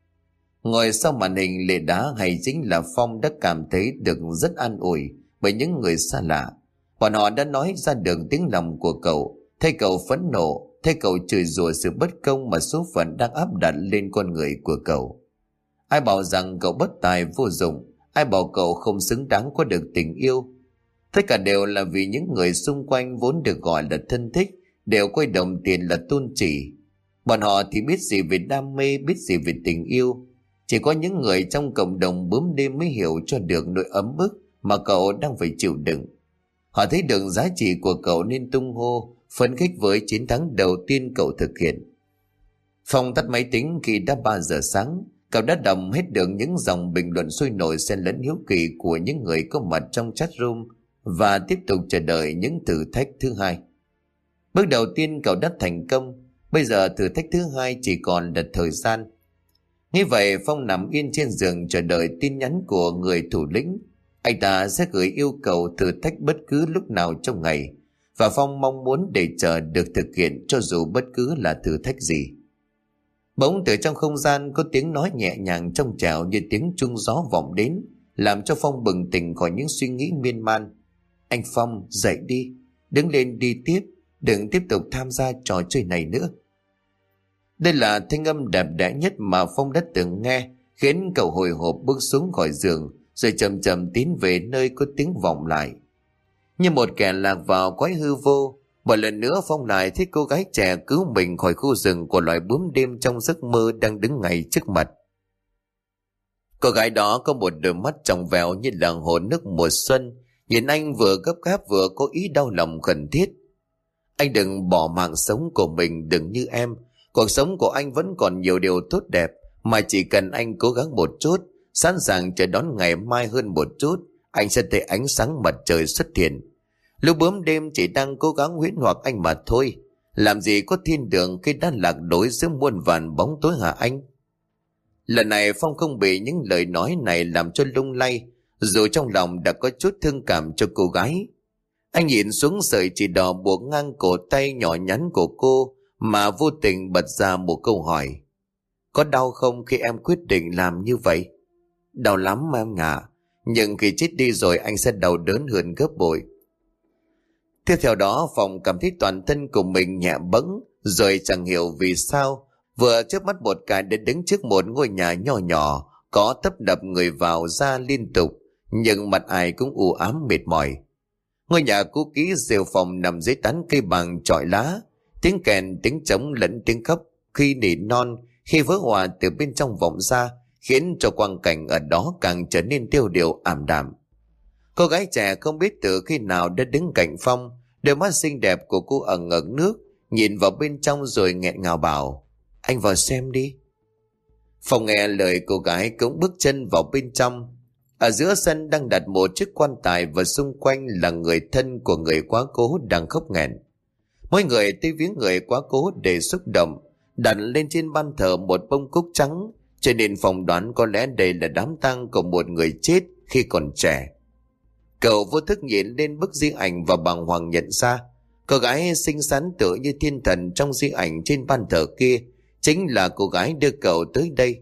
Ngồi sau màn hình, Lệ Đá hay chính là Phong đã cảm thấy được rất an ủi bởi những người xa lạ. Bọn họ đã nói ra được tiếng lòng của cậu, thấy cậu phẫn nộ, thấy cậu chửi rủa sự bất công mà số phận đang áp đặt lên con người của cậu. Ai bảo rằng cậu bất tài vô dụng, ai bảo cậu không xứng đáng có được tình yêu. Tất cả đều là vì những người xung quanh vốn được gọi là thân thích đều coi đồng tiền là tôn chỉ. Bọn họ thì biết gì về đam mê, biết gì về tình yêu. Chỉ có những người trong cộng đồng bướm đêm mới hiểu cho được nỗi ấm bức mà cậu đang phải chịu đựng. Họ thấy được giá trị của cậu nên tung hô, phấn khích với chiến thắng đầu tiên cậu thực hiện. Phong tắt máy tính khi đã ba giờ sáng. Cậu đã đọc hết được những dòng bình luận sôi nổi xen lẫn hiếu kỳ của những người có mặt trong chat room và tiếp tục chờ đợi những thử thách thứ hai. Bước đầu tiên cậu đã thành công, bây giờ thử thách thứ hai chỉ còn là thời gian. Như vậy, Phong nằm yên trên giường chờ đợi tin nhắn của người thủ lĩnh. Anh ta sẽ gửi yêu cầu thử thách bất cứ lúc nào trong ngày, và Phong mong muốn để chờ được thực hiện cho dù bất cứ là thử thách gì. Bỗng từ trong không gian có tiếng nói nhẹ nhàng trong trẻo như tiếng chuông gió vọng đến, làm cho Phong bừng tỉnh khỏi những suy nghĩ miên man. Anh Phong, dậy đi, đứng lên đi tiếp, đừng tiếp tục tham gia trò chơi này nữa. Đây là thanh âm đẹp đẽ nhất mà Phong đã từng nghe, khiến cậu hồi hộp bước xuống khỏi giường, rồi chậm chậm tiến về nơi có tiếng vọng lại. Như một kẻ lạc vào cõi hư vô, một lần nữa Phong lại thấy cô gái trẻ cứu mình khỏi khu rừng của loài bướm đêm trong giấc mơ đang đứng ngay trước mặt. Cô gái đó có một đôi mắt trong veo như là hồ nước mùa xuân, nhìn anh vừa gấp gáp vừa có ý đau lòng khẩn thiết. Anh đừng bỏ mạng sống của mình, đừng như em. Cuộc sống của anh vẫn còn nhiều điều tốt đẹp, mà chỉ cần anh cố gắng một chút, sẵn sàng chờ đón ngày mai hơn một chút, anh sẽ thấy ánh sáng mặt trời xuất hiện. Lúc bướm đêm chỉ đang cố gắng huyễn hoặc anh mà thôi. Làm gì có thiên đường khi đã lạc lối giữa muôn vàn bóng tối hả anh? Lần này Phong không bị những lời nói này làm cho lung lay, dù trong lòng đã có chút thương cảm cho cô gái. Anh nhìn xuống sợi chỉ đỏ buộc ngang cổ tay nhỏ nhắn của cô mà vô tình bật ra một câu hỏi. Có đau không khi em quyết định làm như vậy? Đau lắm em ạ, nhưng khi chết đi rồi anh sẽ đau đớn hơn gấp bội. Tiếp theo đó Phong cảm thấy toàn thân của mình nhẹ bẫng, rồi chẳng hiểu vì sao vừa chớp mắt một cái đã đứng trước một ngôi nhà nhỏ nhỏ có tấp đập người vào ra liên tục, nhưng mặt ai cũng u ám mệt mỏi. Ngôi nhà cũ kỹ rêu phòng nằm dưới tán cây bằng chọi lá, tiếng kèn, tiếng trống lẫn tiếng khóc khi nỉ non khi vỡ hòa từ bên trong vọng ra, khiến cho quang cảnh ở đó càng trở nên tiêu điều ảm đạm. Cô gái trẻ không biết từ khi nào đã đứng cạnh Phong, đôi mắt xinh đẹp của cô ẩn ngực nước, nhìn vào bên trong rồi nghẹn ngào bảo, anh vào xem đi. Phong nghe lời cô gái cũng bước chân vào bên trong. Ở giữa sân đang đặt một chiếc quan tài và xung quanh là người thân của người quá cố đang khóc nghẹn. Mỗi người tới viếng người quá cố để xúc động, đặt lên trên ban thờ một bông cúc trắng, cho nên Phong đoán có lẽ đây là đám tang của một người chết khi còn trẻ. Cậu vô thức nhìn lên bức di ảnh và bàng hoàng nhận ra cô gái xinh xắn tựa như thiên thần trong di ảnh trên ban thờ kia chính là cô gái đưa cậu tới đây.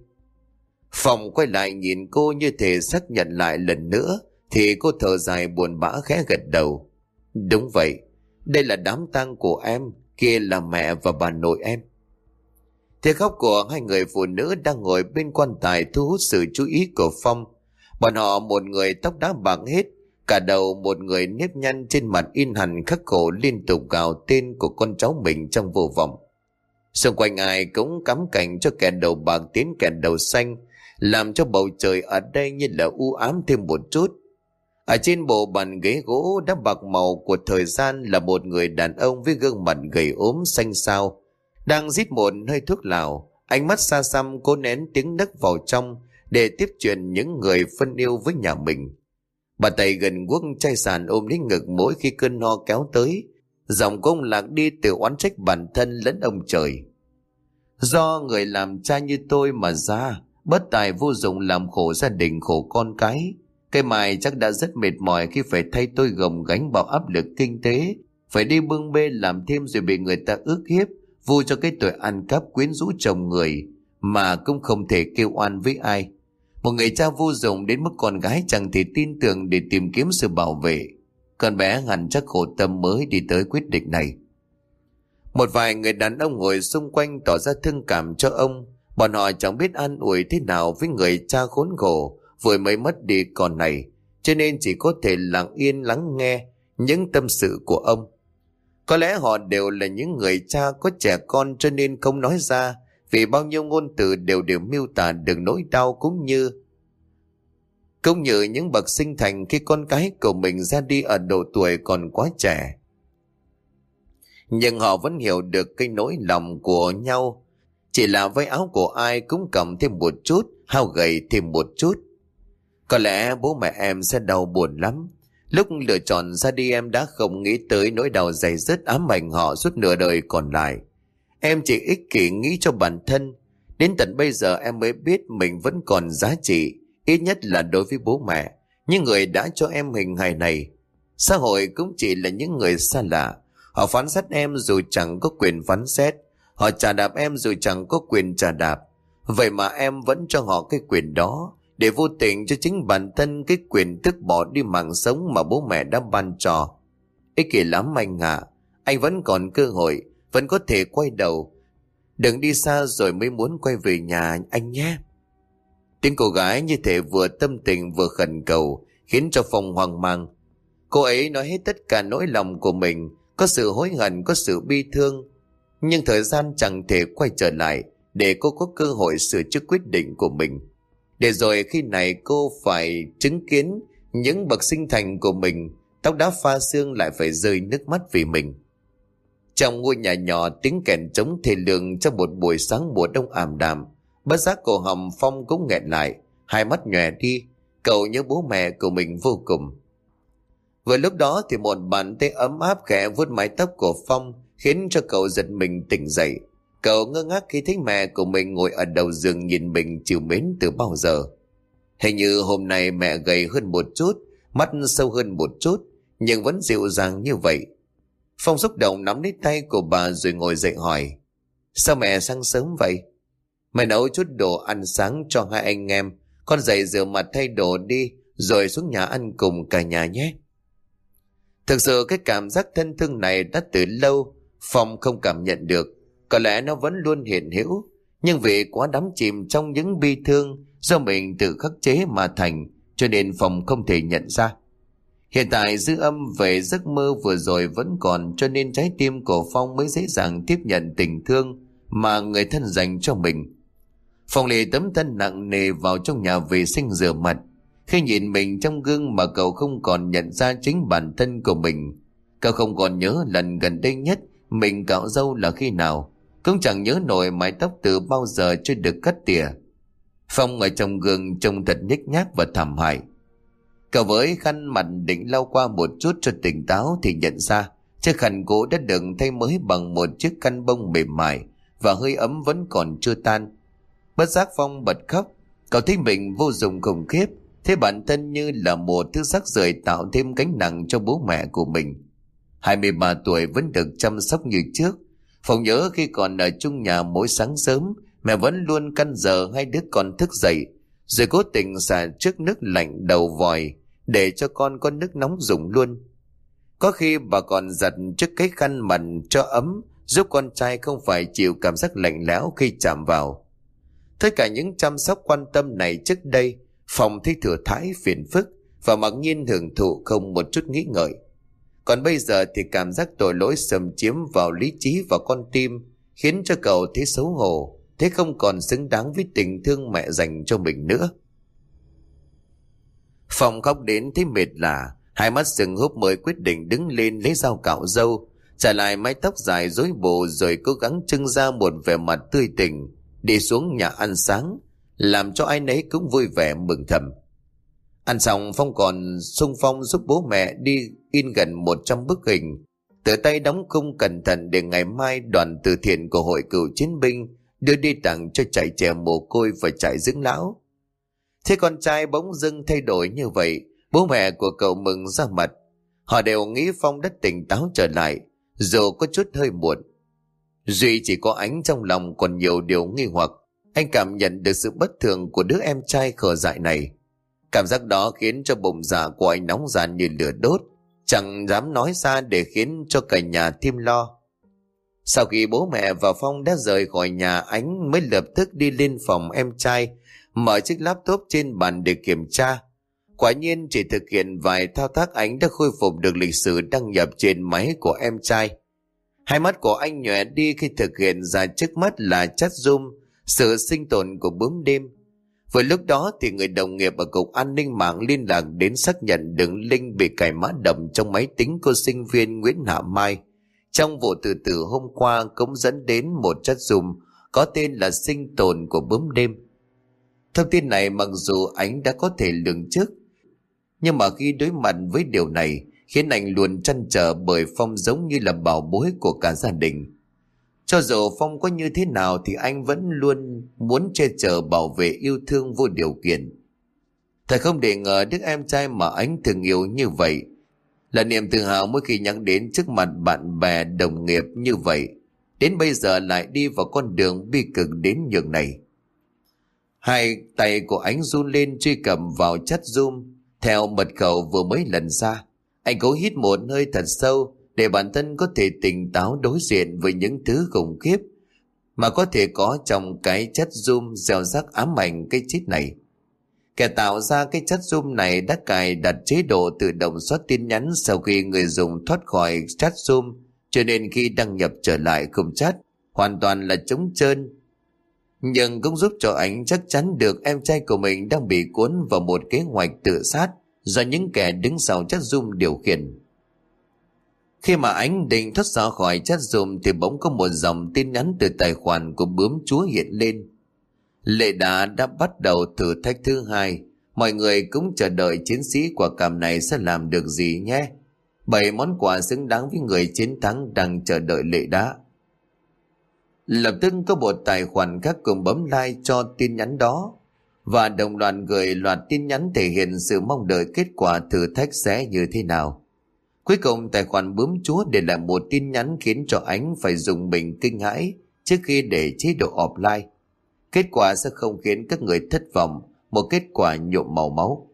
Phong quay lại nhìn cô như thể xác nhận lại lần nữa, thì cô thở dài buồn bã khẽ gật đầu. Đúng vậy, đây là đám tang của em, kia là mẹ và bà nội em. Tiếng khóc của hai người phụ nữ đang ngồi bên quan tài thu hút sự chú ý của Phong. Bọn họ một người tóc đã bạc hết, cả đầu một người nếp nhăn trên mặt in hằn khắc khổ liên tục gào tên của con cháu mình trong vô vọng. Xung quanh ai cũng cắm cảnh cho kẻ đầu bạc tiến kẻ đầu xanh, làm cho bầu trời ở đây như là u ám thêm một chút. Ở trên bộ bàn ghế gỗ đã bạc màu của thời gian là một người đàn ông với gương mặt gầy ốm xanh xao, đang rít một hơi thuốc lào, ánh mắt xa xăm cố nén tiếng nấc vào trong để tiếp chuyện những người phân yêu với nhà mình. Bà tay gần guốc chai sàn ôm lấy ngực mỗi khi cơn ho kéo tới, giọng của ông lạc đi từ oán trách bản thân lẫn ông trời. Do người làm cha như tôi mà ra, bất tài vô dụng làm khổ gia đình khổ con cái. Cây Mai chắc đã rất mệt mỏi khi phải thay tôi gồng gánh bao áp lực kinh tế, phải đi bưng bê làm thêm rồi bị người ta ức hiếp, vu cho cái tội ăn cắp quyến rũ chồng người mà cũng không thể kêu oan với ai. Một người cha vô dụng đến mức con gái chẳng thể tin tưởng để tìm kiếm sự bảo vệ. Con bé hẳn chắc khổ tâm mới đi tới quyết định này. Một vài người đàn ông ngồi xung quanh tỏ ra thương cảm cho ông. Bọn họ chẳng biết an ủi thế nào với người cha khốn khổ vừa mới mất đi con này, cho nên chỉ có thể lặng yên lắng nghe những tâm sự của ông. Có lẽ họ đều là những người cha có trẻ con cho nên không nói ra, vì bao nhiêu ngôn từ đều đều miêu tả được nỗi đau cũng như cũng như những bậc sinh thành khi con cái của mình ra đi ở độ tuổi còn quá trẻ. Nhưng họ vẫn hiểu được cái nỗi lòng của nhau, chỉ là váy áo của ai cũng cầm thêm một chút, hao gầy thêm một chút. Có lẽ bố mẹ em sẽ đau buồn lắm. Lúc lựa chọn ra đi em đã không nghĩ tới nỗi đau dày dứt ám ảnh họ suốt nửa đời còn lại. Em chỉ ích kỷ nghĩ cho bản thân. Đến tận bây giờ em mới biết mình vẫn còn giá trị, ít nhất là đối với bố mẹ, những người đã cho em hình hài này. Xã hội cũng chỉ là những người xa lạ. Họ phán xét em dù chẳng có quyền phán xét, họ chà đạp em dù chẳng có quyền chà đạp. Vậy mà em vẫn cho họ cái quyền đó, để vô tình cho chính bản thân cái quyền tước bỏ đi mạng sống mà bố mẹ đã ban cho. Ích kỷ lắm anh ạ. Anh vẫn còn cơ hội, vẫn có thể quay đầu. Đừng đi xa rồi mới muốn quay về nhà anh nhé. Tiếng cô gái như thể vừa tâm tình vừa khẩn cầu, khiến cho Phong hoang mang. Cô ấy nói hết tất cả nỗi lòng của mình, có sự hối hận, có sự bi thương. Nhưng thời gian chẳng thể quay trở lại để cô có cơ hội sửa chữa quyết định của mình. Để rồi khi này cô phải chứng kiến những bậc sinh thành của mình, tóc đã pha sương lại phải rơi nước mắt vì mình. Trong ngôi nhà nhỏ, tiếng kèn trống thê lương trong một buổi sáng mùa đông ảm đạm. Bất giác cổ họng Phong cũng nghẹn lại, hai mắt nhòe đi. Cậu nhớ bố mẹ của mình vô cùng. Vừa lúc đó thì một bàn tay ấm áp khẽ vuốt mái tóc của Phong, khiến cho cậu giật mình tỉnh dậy. Cậu ngơ ngác khi thấy mẹ của mình ngồi ở đầu giường nhìn mình trìu mến từ bao giờ. Hình như hôm nay mẹ gầy hơn một chút, mắt sâu hơn một chút, nhưng vẫn dịu dàng như vậy. Phong xúc động nắm lấy tay của bà rồi ngồi dậy hỏi: Sao mẹ sang sớm vậy? Mẹ nấu chút đồ ăn sáng cho hai anh em, con dậy rửa mặt thay đồ đi, rồi xuống nhà ăn cùng cả nhà nhé. Thực sự cái cảm giác thân thương này đã từ lâu Phong không cảm nhận được. Có lẽ nó vẫn luôn hiện hữu, nhưng vì quá đắm chìm trong những bi thương do mình tự khắc chế mà thành, cho nên Phong không thể nhận ra. Hiện tại dư âm về giấc mơ vừa rồi vẫn còn, cho nên trái tim của Phong mới dễ dàng tiếp nhận tình thương mà người thân dành cho mình. Phong lì tấm thân nặng nề vào trong nhà vệ sinh rửa mặt. Khi nhìn mình trong gương mà cậu không còn nhận ra chính bản thân của mình. Cậu không còn nhớ lần gần đây nhất mình cạo râu là khi nào, cũng chẳng nhớ nổi mái tóc từ bao giờ chưa được cắt tỉa. Phong ở trong gương trông thật nhếch nhác và thảm hại. Cậu với khăn mặt định lau qua một chút cho tỉnh táo thì nhận ra chiếc khăn cũ đã được thay mới bằng một chiếc khăn bông mềm mại và hơi ấm vẫn còn chưa tan. Bất giác Phong bật khóc. Cậu thấy mình vô dụng khủng khiếp, thấy bản thân như là một thứ rác rưởi tạo thêm gánh nặng cho bố mẹ của mình. hai mươi ba tuổi vẫn được chăm sóc như trước. Phong nhớ khi còn ở chung nhà, mỗi sáng sớm mẹ vẫn luôn căn giờ hai đứa con thức dậy, rồi cố tình xả trước nước lạnh đầu vòi để cho con có nước nóng dùng luôn. Có khi bà còn giặt trước cái khăn mặt cho ấm, giúp con trai không phải chịu cảm giác lạnh lẽo khi chạm vào. Tất cả những chăm sóc quan tâm này trước đây Phong thấy thừa thãi phiền phức và mặc nhiên hưởng thụ không một chút nghĩ ngợi. Còn bây giờ thì cảm giác tội lỗi xâm chiếm vào lý trí và con tim, khiến cho cậu thấy xấu hổ, thấy không còn xứng đáng với tình thương mẹ dành cho mình nữa. Phong khóc đến thấy mệt lả, hai mắt sưng húp mới quyết định đứng lên lấy dao cạo râu, trả lại mái tóc dài rối bù, rồi cố gắng trưng ra một vẻ mặt tươi tỉnh, đi xuống nhà ăn sáng, làm cho ai nấy cũng vui vẻ mừng thầm. Ăn xong, Phong còn xung phong giúp bố mẹ đi in gần một trăm bức hình, tự tay đóng khung cẩn thận để ngày mai đoàn từ thiện của hội cựu chiến binh đưa đi tặng cho trại trẻ mồ côi và trại dưỡng lão. Thế con trai bỗng dưng thay đổi như vậy, bố mẹ của cậu mừng ra mặt. Họ đều nghĩ Phong đã tỉnh táo trở lại, dù có chút hơi muộn. Duy chỉ có Ánh trong lòng còn nhiều điều nghi hoặc. Anh cảm nhận được sự bất thường của đứa em trai khờ dại này. Cảm giác đó khiến cho bụng dạ của anh nóng ran như lửa đốt, chẳng dám nói ra để khiến cho cả nhà thêm lo. Sau khi bố mẹ và Phong đã rời khỏi nhà, Ánh mới lập tức đi lên phòng em trai, mở chiếc laptop trên bàn để kiểm tra. Quả nhiên chỉ thực hiện vài thao tác, Ánh đã khôi phục được lịch sử đăng nhập trên máy của em trai. Hai mắt của anh nhòe đi khi thực hiện ra trước mắt là chat Zoom, sự sinh tồn của bướm đêm. Vừa lúc đó thì người đồng nghiệp ở cục an ninh mạng liên lạc đến xác nhận đường link bị cài mã độc trong máy tính của sinh viên Nguyễn Hạ Mai trong vụ tự tử hôm qua cũng dẫn đến một chat Zoom có tên là sinh tồn của bướm đêm. Thông tin này mặc dù Ánh đã có thể lường trước, nhưng mà khi đối mặt với điều này khiến anh luôn trăn trở, bởi Phong giống như là bảo bối của cả gia đình. Cho dù Phong có như thế nào thì anh vẫn luôn muốn che chở, bảo vệ, yêu thương vô điều kiện. Thật không để ngờ đứa em trai mà anh thường yêu như vậy là niềm tự hào mỗi khi nhắc đến trước mặt bạn bè đồng nghiệp như vậy, đến bây giờ lại đi vào con đường bi cực đến nhường này. Hai tay của anh run lên truy cập vào chat Zoom theo mật khẩu vừa mới lần ra. Anh cố hít một hơi thật sâu để bản thân có thể tỉnh táo đối diện với những thứ khủng khiếp mà có thể có trong cái chat Zoom gieo rắc ám ảnh cái chết này. Kẻ tạo ra cái chat Zoom này đã cài đặt chế độ tự động xóa tin nhắn sau khi người dùng thoát khỏi chat Zoom, cho nên khi đăng nhập trở lại không chat, hoàn toàn là trống trơn. Nhưng cũng giúp cho anh chắc chắn được em trai của mình đang bị cuốn vào một kế hoạch tự sát do những kẻ đứng sau chat Zoom điều khiển. Khi mà anh định thoát ra khỏi chat Zoom thì bỗng có một dòng tin nhắn từ tài khoản của bướm chúa hiện lên. Lệ Đá đã bắt đầu thử thách thứ hai. Mọi người cũng chờ đợi chiến sĩ quả cảm này sẽ làm được gì nhé. Bảy món quà xứng đáng với người chiến thắng đang chờ đợi Lệ Đá. Lập tức có một tài khoản khác cùng bấm like cho tin nhắn đó, và đồng loạt gửi loạt tin nhắn thể hiện sự mong đợi kết quả thử thách sẽ như thế nào. Cuối cùng tài khoản bướm chúa để lại một tin nhắn khiến cho Ánh phải dùng mình kinh hãi trước khi để chế độ offline. Kết quả sẽ không khiến các người thất vọng, một kết quả nhuộm màu máu.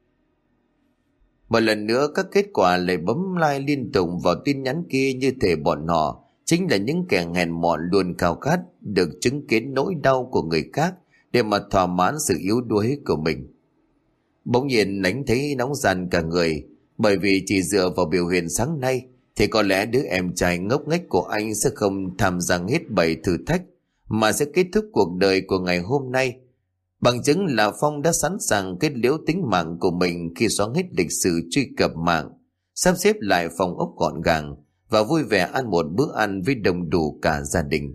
Một lần nữa các kết quả lại bấm like liên tục vào tin nhắn kia, như thể bọn họ chính là những kẻ hèn mọn luôn khao khát được chứng kiến nỗi đau của người khác để mà thỏa mãn sự yếu đuối của mình. Bỗng nhiên Ánh thấy nóng ran cả người, bởi vì chỉ dựa vào biểu hiện sáng nay thì có lẽ đứa em trai ngốc nghếch của anh sẽ không tham gia hết bảy thử thách mà sẽ kết thúc cuộc đời của ngày hôm nay. Bằng chứng là Phong đã sẵn sàng kết liễu tính mạng của mình khi xóa hết lịch sử truy cập mạng, sắp xếp lại phòng ốc gọn gàng và vui vẻ ăn một bữa ăn với đồng đủ cả gia đình.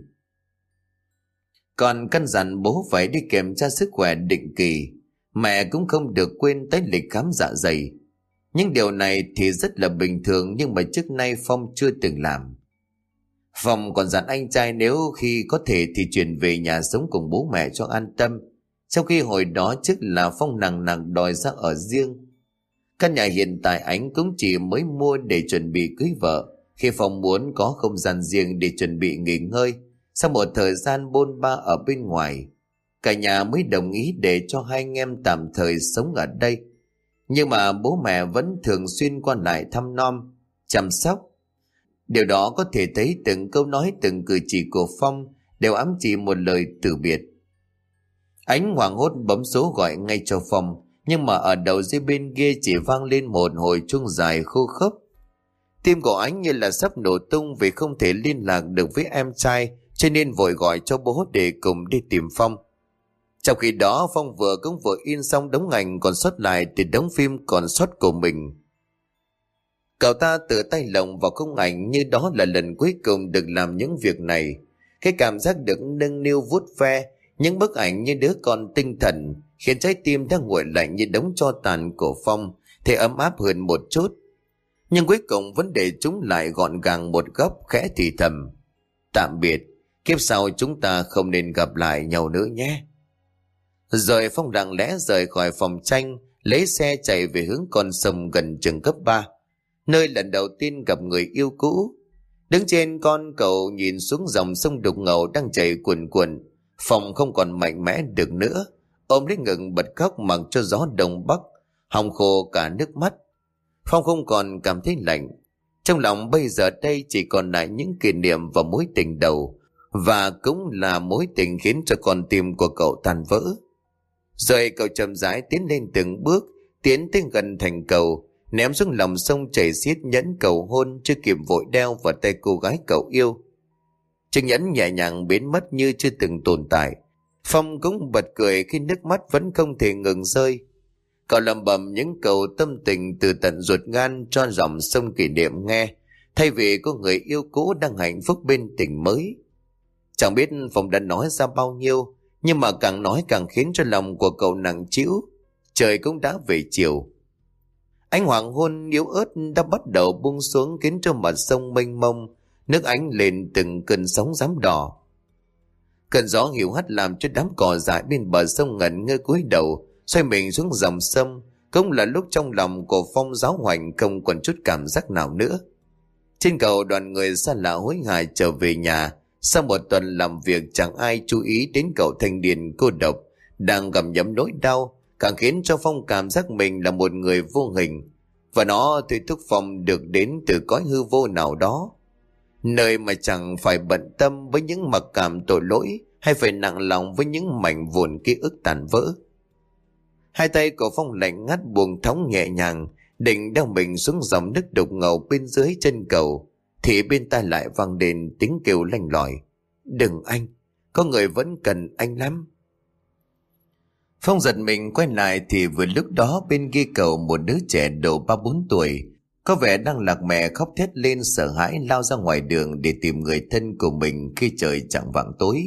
Còn căn dặn bố phải đi kiểm tra sức khỏe định kỳ, mẹ cũng không được quên tới lịch khám dạ dày. Những điều này thì rất là bình thường, nhưng mà trước nay Phong chưa từng làm. Phong còn dặn anh trai nếu khi có thể thì chuyển về nhà sống cùng bố mẹ cho an tâm, trong khi hồi đó trước là Phong nặng nặng đòi ra ở riêng. Căn nhà hiện tại anh cũng chỉ mới mua để chuẩn bị cưới vợ, khi Phong muốn có không gian riêng để chuẩn bị nghỉ ngơi sau một thời gian bôn ba ở bên ngoài. Cả nhà mới đồng ý để cho hai anh em tạm thời sống ở đây. Nhưng mà bố mẹ vẫn thường xuyên qua lại thăm nom, chăm sóc. Điều đó có thể thấy từng câu nói, từng cử chỉ của Phong đều ám chỉ một lời từ biệt. Ánh hoảng hốt bấm số gọi ngay cho Phong, nhưng mà ở đầu dây bên kia chỉ vang lên một hồi chuông dài khô khốc. Tim của Ánh như là sắp nổ tung vì không thể liên lạc được với em trai, cho nên vội gọi cho bố để cùng đi tìm Phong. Trong khi đó Phong vừa cũng vừa in xong đống ảnh còn sót lại từ đống phim còn sót của mình. Cậu ta tự tay lồng vào khung ảnh như đó là lần cuối cùng được làm những việc này. Cái cảm giác được nâng niu vuốt ve những bức ảnh như đứa con tinh thần khiến trái tim đang nguội lạnh như đống tro tàn của Phong thì ấm áp hơn một chút. Nhưng cuối cùng vẫn để chúng lại gọn gàng một góc, khẽ thì thầm: tạm biệt, kiếp sau chúng ta không nên gặp lại nhau nữa nhé. Rồi Phong lặng lẽ rời khỏi phòng tranh, lấy xe chạy về hướng con sông gần trường cấp ba, nơi lần đầu tiên gặp người yêu cũ. Đứng trên con cầu nhìn xuống dòng sông đục ngầu đang chảy cuồn cuộn, Phong không còn mạnh mẽ được nữa, ôm lấy ngực bật khóc mặc cho gió đông bắc hòng khô cả nước mắt. Phong không còn cảm thấy lạnh, trong lòng bây giờ đây chỉ còn lại những kỷ niệm và mối tình đầu, và cũng là mối tình khiến cho con tim của cậu tan vỡ. Rồi cậu chậm rãi tiến lên từng bước, tiến tới gần thành cầu, ném xuống lòng sông chảy xiết nhẫn cầu hôn chưa kịp vội đeo vào tay cô gái cậu yêu. Chiếc nhẫn nhẹ nhàng biến mất như chưa từng tồn tại. Phong cũng bật cười khi nước mắt vẫn không thể ngừng rơi. Cậu lẩm bẩm những câu tâm tình từ tận ruột gan cho dòng sông kỷ niệm nghe, thay vì có người yêu cũ đang hạnh phúc bên tình mới. Chẳng biết Phong đã nói ra bao nhiêu, nhưng mà càng nói càng khiến cho lòng của cậu nặng trĩu. Trời cũng đã về chiều. Ánh hoàng hôn yếu ớt đã bắt đầu buông xuống khiến cho mặt sông mênh mông, nước ánh lên từng cơn sóng giắm đỏ. Cơn gió hiu hắt làm cho đám cỏ dại bên bờ sông ngẩn ngơ cúi đầu, xoay mình xuống dòng sông. Cũng là lúc trong lòng của Phong giáo hoành không còn chút cảm giác nào nữa. Trên cầu đoàn người xa lạ hối hả trở về nhà. Sau một tuần làm việc chẳng ai chú ý đến cậu thanh niên cô độc đang gặm nhấm nỗi đau, càng khiến cho Phong cảm giác mình là một người vô hình, và nó thôi thúc Phong được đến từ cõi hư vô nào đó, nơi mà chẳng phải bận tâm với những mặc cảm tội lỗi hay phải nặng lòng với những mảnh vụn ký ức tàn vỡ. Hai tay của Phong lạnh ngắt buông thõng nhẹ nhàng, định đeo mình xuống dòng nước đục ngầu bên dưới chân cầu, thì bên tai lại vang lên tiếng kêu lanh lỏi: đừng anh, có người vẫn cần anh lắm. Phong giật mình quay lại thì vừa lúc đó bên kia cầu một đứa trẻ độ ba bốn tuổi, có vẻ đang lạc mẹ khóc thét lên sợ hãi lao ra ngoài đường để tìm người thân của mình khi trời chạng vạng tối.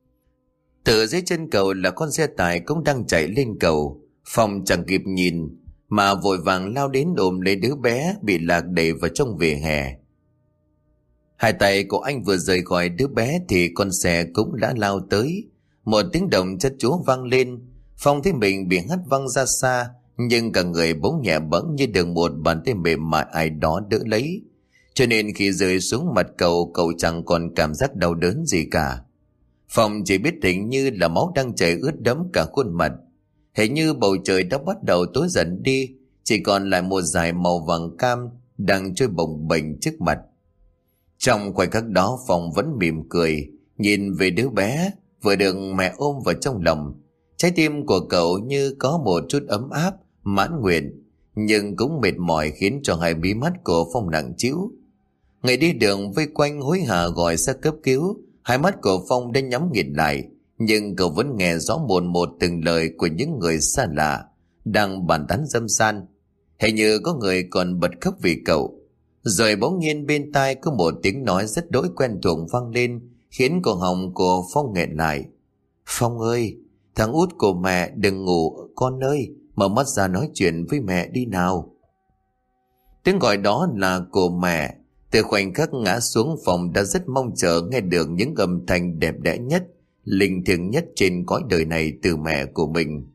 Từ dưới chân cầu là con xe tải cũng đang chạy lên cầu. Phong chẳng kịp nhìn mà vội vàng lao đến ôm lấy đứa bé bị lạc đẩy vào trong vỉa hè. Hai tay của anh vừa rời khỏi đứa bé thì con xe cũng đã lao tới. Một tiếng động chát chúa vang lên. Phong thấy mình bị hất văng ra xa, nhưng cả người bỗng nhẹ bẫng như được một bàn tay mềm mại ai đó đỡ lấy. Cho nên khi rơi xuống mặt cầu, cậu chẳng còn cảm giác đau đớn gì cả. Phong chỉ biết hình như là máu đang chảy ướt đẫm cả khuôn mặt. Hình như bầu trời đã bắt đầu tối dần đi, chỉ còn lại một dải màu vàng cam đang trôi bồng bềnh trước mặt. Trong khoảnh khắc đó Phong vẫn mỉm cười, nhìn về đứa bé vừa được mẹ ôm vào trong lòng. Trái tim của cậu như có một chút ấm áp, mãn nguyện, nhưng cũng mệt mỏi khiến cho hai mí mắt của Phong nặng trĩu. Người đi đường vây quanh hối hả gọi xe cấp cứu. Hai mắt của Phong đã nhắm nghiền lại, nhưng cậu vẫn nghe rõ một một từng lời của những người xa lạ đang bàn tán dâm san. Hình như có người còn bật khóc vì cậu. Rồi bỗng nhiên bên tai có một tiếng nói rất đỗi quen thuộc vang lên, khiến cổ họng của Phong nghẹn lại. Phong ơi, thằng út của mẹ đừng ngủ con ơi, mở mắt ra nói chuyện với mẹ đi nào. Tiếng gọi đó là của mẹ. Từ khoảnh khắc ngã xuống, Phong đã rất mong chờ nghe được những âm thanh đẹp đẽ nhất, linh thiêng nhất trên cõi đời này từ mẹ của mình.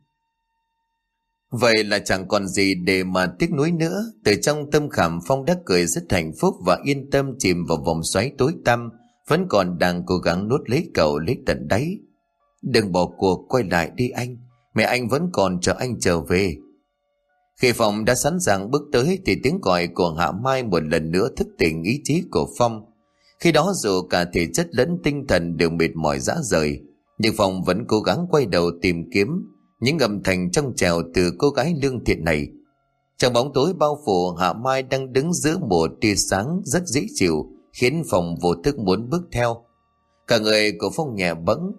Vậy là chẳng còn gì để mà tiếc nuối nữa. Từ trong tâm khảm, Phong đã cười rất hạnh phúc và yên tâm chìm vào vòng xoáy tối tăm, vẫn còn đang cố gắng nuốt lấy cậu lấy tận đáy. Đừng bỏ cuộc, quay lại đi anh, mẹ anh vẫn còn chờ anh trở về. Khi Phong đã sẵn sàng bước tới thì tiếng gọi của Hạ Mai một lần nữa thức tỉnh ý chí của Phong. Khi đó dù cả thể chất lẫn tinh thần đều mệt mỏi rã rời, nhưng Phong vẫn cố gắng quay đầu tìm kiếm những âm thanh trong trèo từ cô gái lương thiện này. Trong bóng tối bao phủ, Hạ Mai đang đứng giữa một tia sáng rất dễ chịu, khiến Phong vô thức muốn bước theo. Cả người của Phong nhẹ bẫng.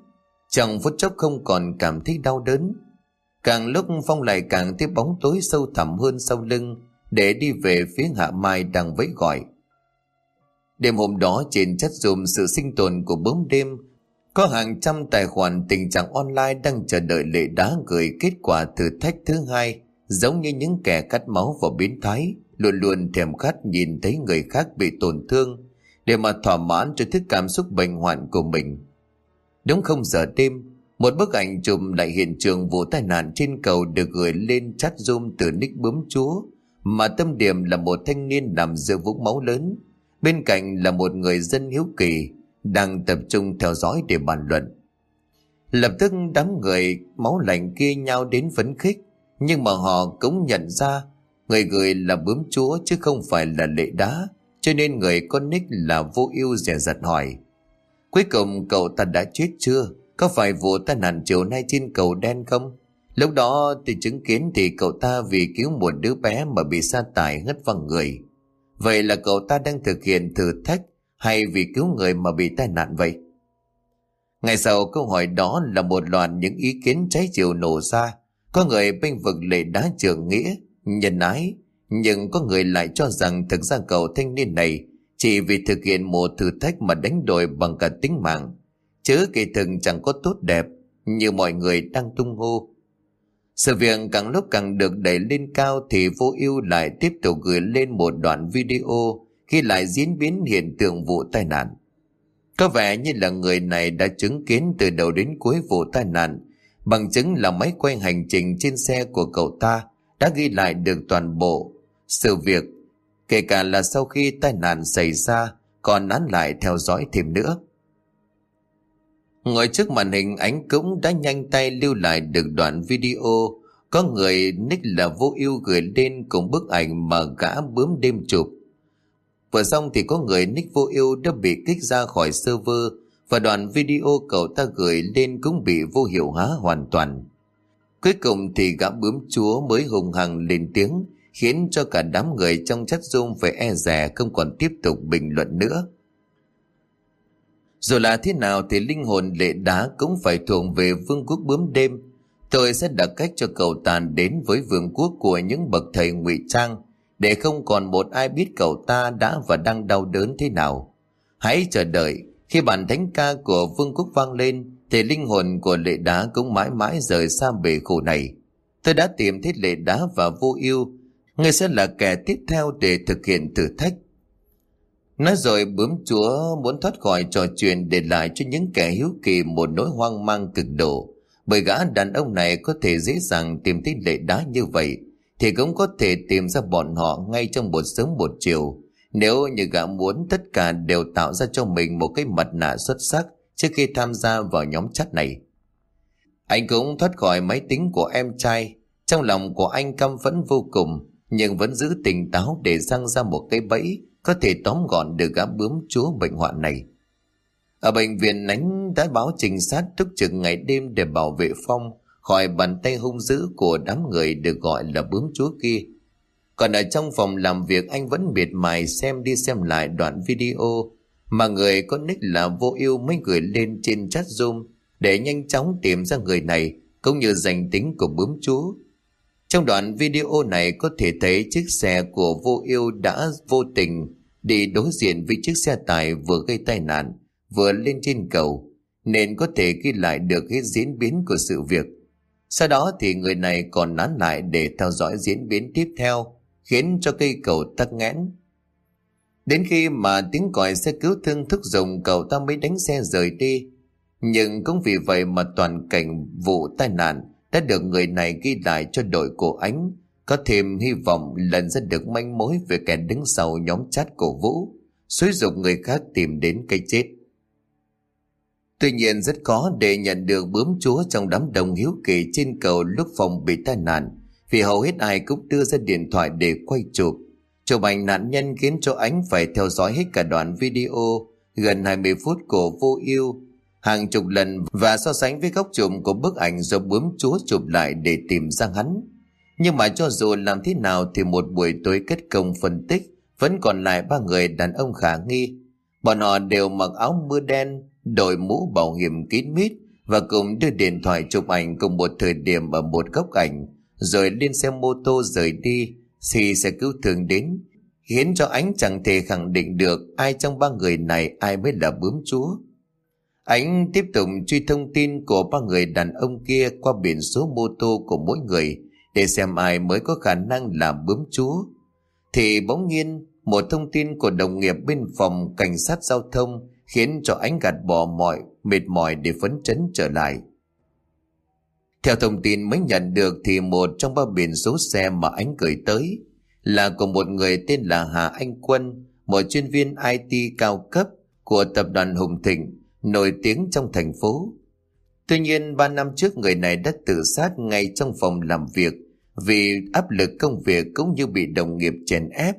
Trong phút chốc không còn cảm thấy đau đớn. Càng lúc Phong lại càng thấy bóng tối sâu thẳm hơn sau lưng, để đi về phía Hạ Mai đang vẫy gọi. Đêm hôm đó trên chat room sự sinh tồn của bướm đêm, có hàng trăm tài khoản tình trạng online đang chờ đợi Lệ Đá gửi kết quả thử thách thứ hai, giống như những kẻ cắt máu và biến thái, luôn luôn thèm khát nhìn thấy người khác bị tổn thương, để mà thỏa mãn cho thức cảm xúc bệnh hoạn của mình. Đúng không giờ đêm, một bức ảnh chụp lại hiện trường vụ tai nạn trên cầu được gửi lên chat room từ nick bướm chúa, mà tâm điểm là một thanh niên nằm giữa vũng máu lớn, bên cạnh là một người dân hiếu kỳ đang tập trung theo dõi để bàn luận. Lập tức đám người máu lạnh kia nhao đến phấn khích, nhưng mà họ cũng nhận ra người gửi là bướm chúa chứ không phải là Lệ Đá, cho nên người có nick là Vô Ưu dè dặt hỏi: cuối cùng cậu ta đã chết chưa? Có phải vụ tai nạn chiều nay trên cầu đen không? Lúc đó tôi chứng kiến thì cậu ta vì cứu một đứa bé mà bị sa tải ngất văng người. Vậy là cậu ta đang thực hiện thử thách hay vì cứu người mà bị tai nạn vậy? Ngày sau câu hỏi đó là một loạt những ý kiến trái chiều nổ ra. Có người bênh vực Lệ Đá trưởng nghĩa, nhân ái, nhưng có người lại cho rằng thực ra cậu thanh niên này chỉ vì thực hiện một thử thách mà đánh đổi bằng cả tính mạng, chứ kỳ thực chẳng có tốt đẹp như mọi người đang tung hô. Sự việc càng lúc càng được đẩy lên cao thì Vô Ưu lại tiếp tục gửi lên một đoạn video ghi lại diễn biến hiện tượng vụ tai nạn. Có vẻ như là người này đã chứng kiến từ đầu đến cuối vụ tai nạn, bằng chứng là máy quay hành trình trên xe của cậu ta đã ghi lại được toàn bộ sự việc, kể cả là sau khi tai nạn xảy ra còn nán lại theo dõi thêm nữa. Ngồi trước màn hình, Ánh cũng đã nhanh tay lưu lại được đoạn video có người nick là Vô Ưu gửi lên cùng bức ảnh mà gã bướm đêm chụp. Vừa xong thì có người nick Vô Ưu đã bị kích ra khỏi server, và đoạn video cậu ta gửi lên cũng bị vô hiệu hóa hoàn toàn. Cuối cùng thì gã bướm chúa mới hùng hằng lên tiếng, khiến cho cả đám người trong chat room phải e dè không còn tiếp tục bình luận nữa. Dù là thế nào thì linh hồn Lệ Đá cũng phải thuộc về vương quốc bướm đêm. Tôi sẽ đặt cách cho cậu ta đến với vương quốc của những bậc thầy ngụy trang, để không còn một ai biết cậu ta đã và đang đau đớn thế nào. Hãy chờ đợi, khi bản thánh ca của vương quốc vang lên thì linh hồn của Lệ Đá cũng mãi mãi rời xa bể khổ này. Tôi đã tìm thấy Lệ Đá và Vô Ưu, người sẽ là kẻ tiếp theo để thực hiện thử thách. Nói rồi bướm chúa muốn thoát khỏi trò chuyện, để lại cho những kẻ hiếu kỳ một nỗi hoang mang cực độ. Bởi gã đàn ông này có thể dễ dàng tìm thấy Lệ Đá như vậy, thì cũng có thể tìm ra bọn họ ngay trong một sớm một chiều, nếu như gã muốn tất cả đều tạo ra cho mình một cái mặt nạ xuất sắc trước khi tham gia vào nhóm chat này. Anh cũng thoát khỏi máy tính của em trai. Trong lòng của anh căm phẫn vô cùng, nhưng vẫn giữ tỉnh táo để giăng ra một cái bẫy có thể tóm gọn được gã bướm chúa bệnh hoạn này. Ở bệnh viện, Ánh đã báo trinh sát túc trực ngày đêm để bảo vệ Phong khỏi bàn tay hung dữ của đám người được gọi là bướm chúa kia. Còn ở trong phòng làm việc, anh vẫn miệt mài xem đi xem lại đoạn video mà người có nick là Vô Ưu mới gửi lên trên chat room, để nhanh chóng tìm ra người này cũng như danh tính của bướm chúa. Trong đoạn video này có thể thấy chiếc xe của Vô Ưu đã vô tình đi đối diện với chiếc xe tải vừa gây tai nạn vừa lên trên cầu, nên có thể ghi lại được cái diễn biến của sự việc. Sau đó thì người này còn nán lại để theo dõi diễn biến tiếp theo, khiến cho cây cầu tắc nghẽn. Đến khi mà tiếng còi xe cứu thương thúc giục, cậu ta mới đánh xe rời đi. Nhưng cũng vì vậy mà toàn cảnh vụ tai nạn đã được người này ghi lại cho đội của Ánh có thêm hy vọng lần ra được manh mối về kẻ đứng sau nhóm chat của Vũ, xúi giục người khác tìm đến cái chết. Tuy nhiên rất khó để nhận được bướm chúa trong đám đông hiếu kỳ trên cầu lúc Phong bị tai nạn, vì hầu hết ai cũng đưa ra điện thoại để quay chụp. Chụp ảnh nạn nhân khiến cho Ánh phải theo dõi hết cả đoạn video gần hai mươi phút của Vô Ưu hàng chục lần và so sánh với góc chụp của bức ảnh do bướm chúa chụp lại để tìm ra hắn. Nhưng mà cho dù làm thế nào thì một buổi tối kết công phân tích vẫn còn lại ba người đàn ông khả nghi. Bọn họ đều mặc áo mưa đen, đội mũ bảo hiểm kín mít và cùng đưa điện thoại chụp ảnh cùng một thời điểm ở một góc ảnh, rồi lên xe mô tô rời đi thì xe cứu thương đến, khiến cho Ánh chẳng thể khẳng định được ai trong ba người này ai mới là bướm chúa. Ánh tiếp tục truy thông tin của ba người đàn ông kia qua biển số mô tô của mỗi người để xem ai mới có khả năng làm bướm chúa. Thì bỗng nhiên một thông tin của đồng nghiệp bên phòng cảnh sát giao thông khiến cho Ánh gạt bỏ mọi mệt mỏi để phấn chấn trở lại. Theo thông tin mới nhận được thì một trong ba biển số xe mà Ánh gửi tới là của một người tên là Hà Anh Quân, một chuyên viên i tê cao cấp của tập đoàn Hùng Thịnh, nổi tiếng trong thành phố. Tuy nhiên ba năm trước người này đã tự sát ngay trong phòng làm việc vì áp lực công việc cũng như bị đồng nghiệp chèn ép,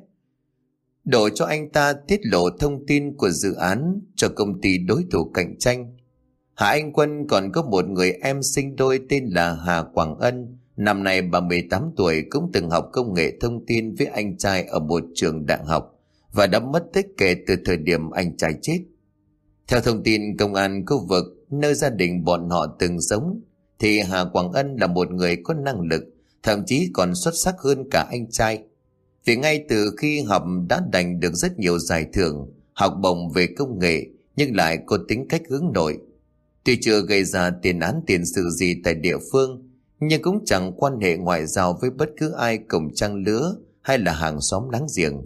đổ cho anh ta tiết lộ thông tin của dự án cho công ty đối thủ cạnh tranh. Hà Anh Quân còn có một người em sinh đôi tên là Hà Quảng Ân, năm nay bà mười tám tuổi, cũng từng học công nghệ thông tin với anh trai ở một trường đại học và đã mất tích kể từ thời điểm anh trai chết. Theo thông tin công an khu vực nơi gia đình bọn họ từng sống thì Hà Quảng Ân là một người có năng lực, thậm chí còn xuất sắc hơn cả anh trai. Vì ngay từ khi học đã giành được rất nhiều giải thưởng, học bổng về công nghệ, nhưng lại có tính cách hướng nội. Tuy chưa gây ra tiền án tiền sự gì tại địa phương, nhưng cũng chẳng quan hệ ngoại giao với bất cứ ai cùng trang lứa hay là hàng xóm láng giềng.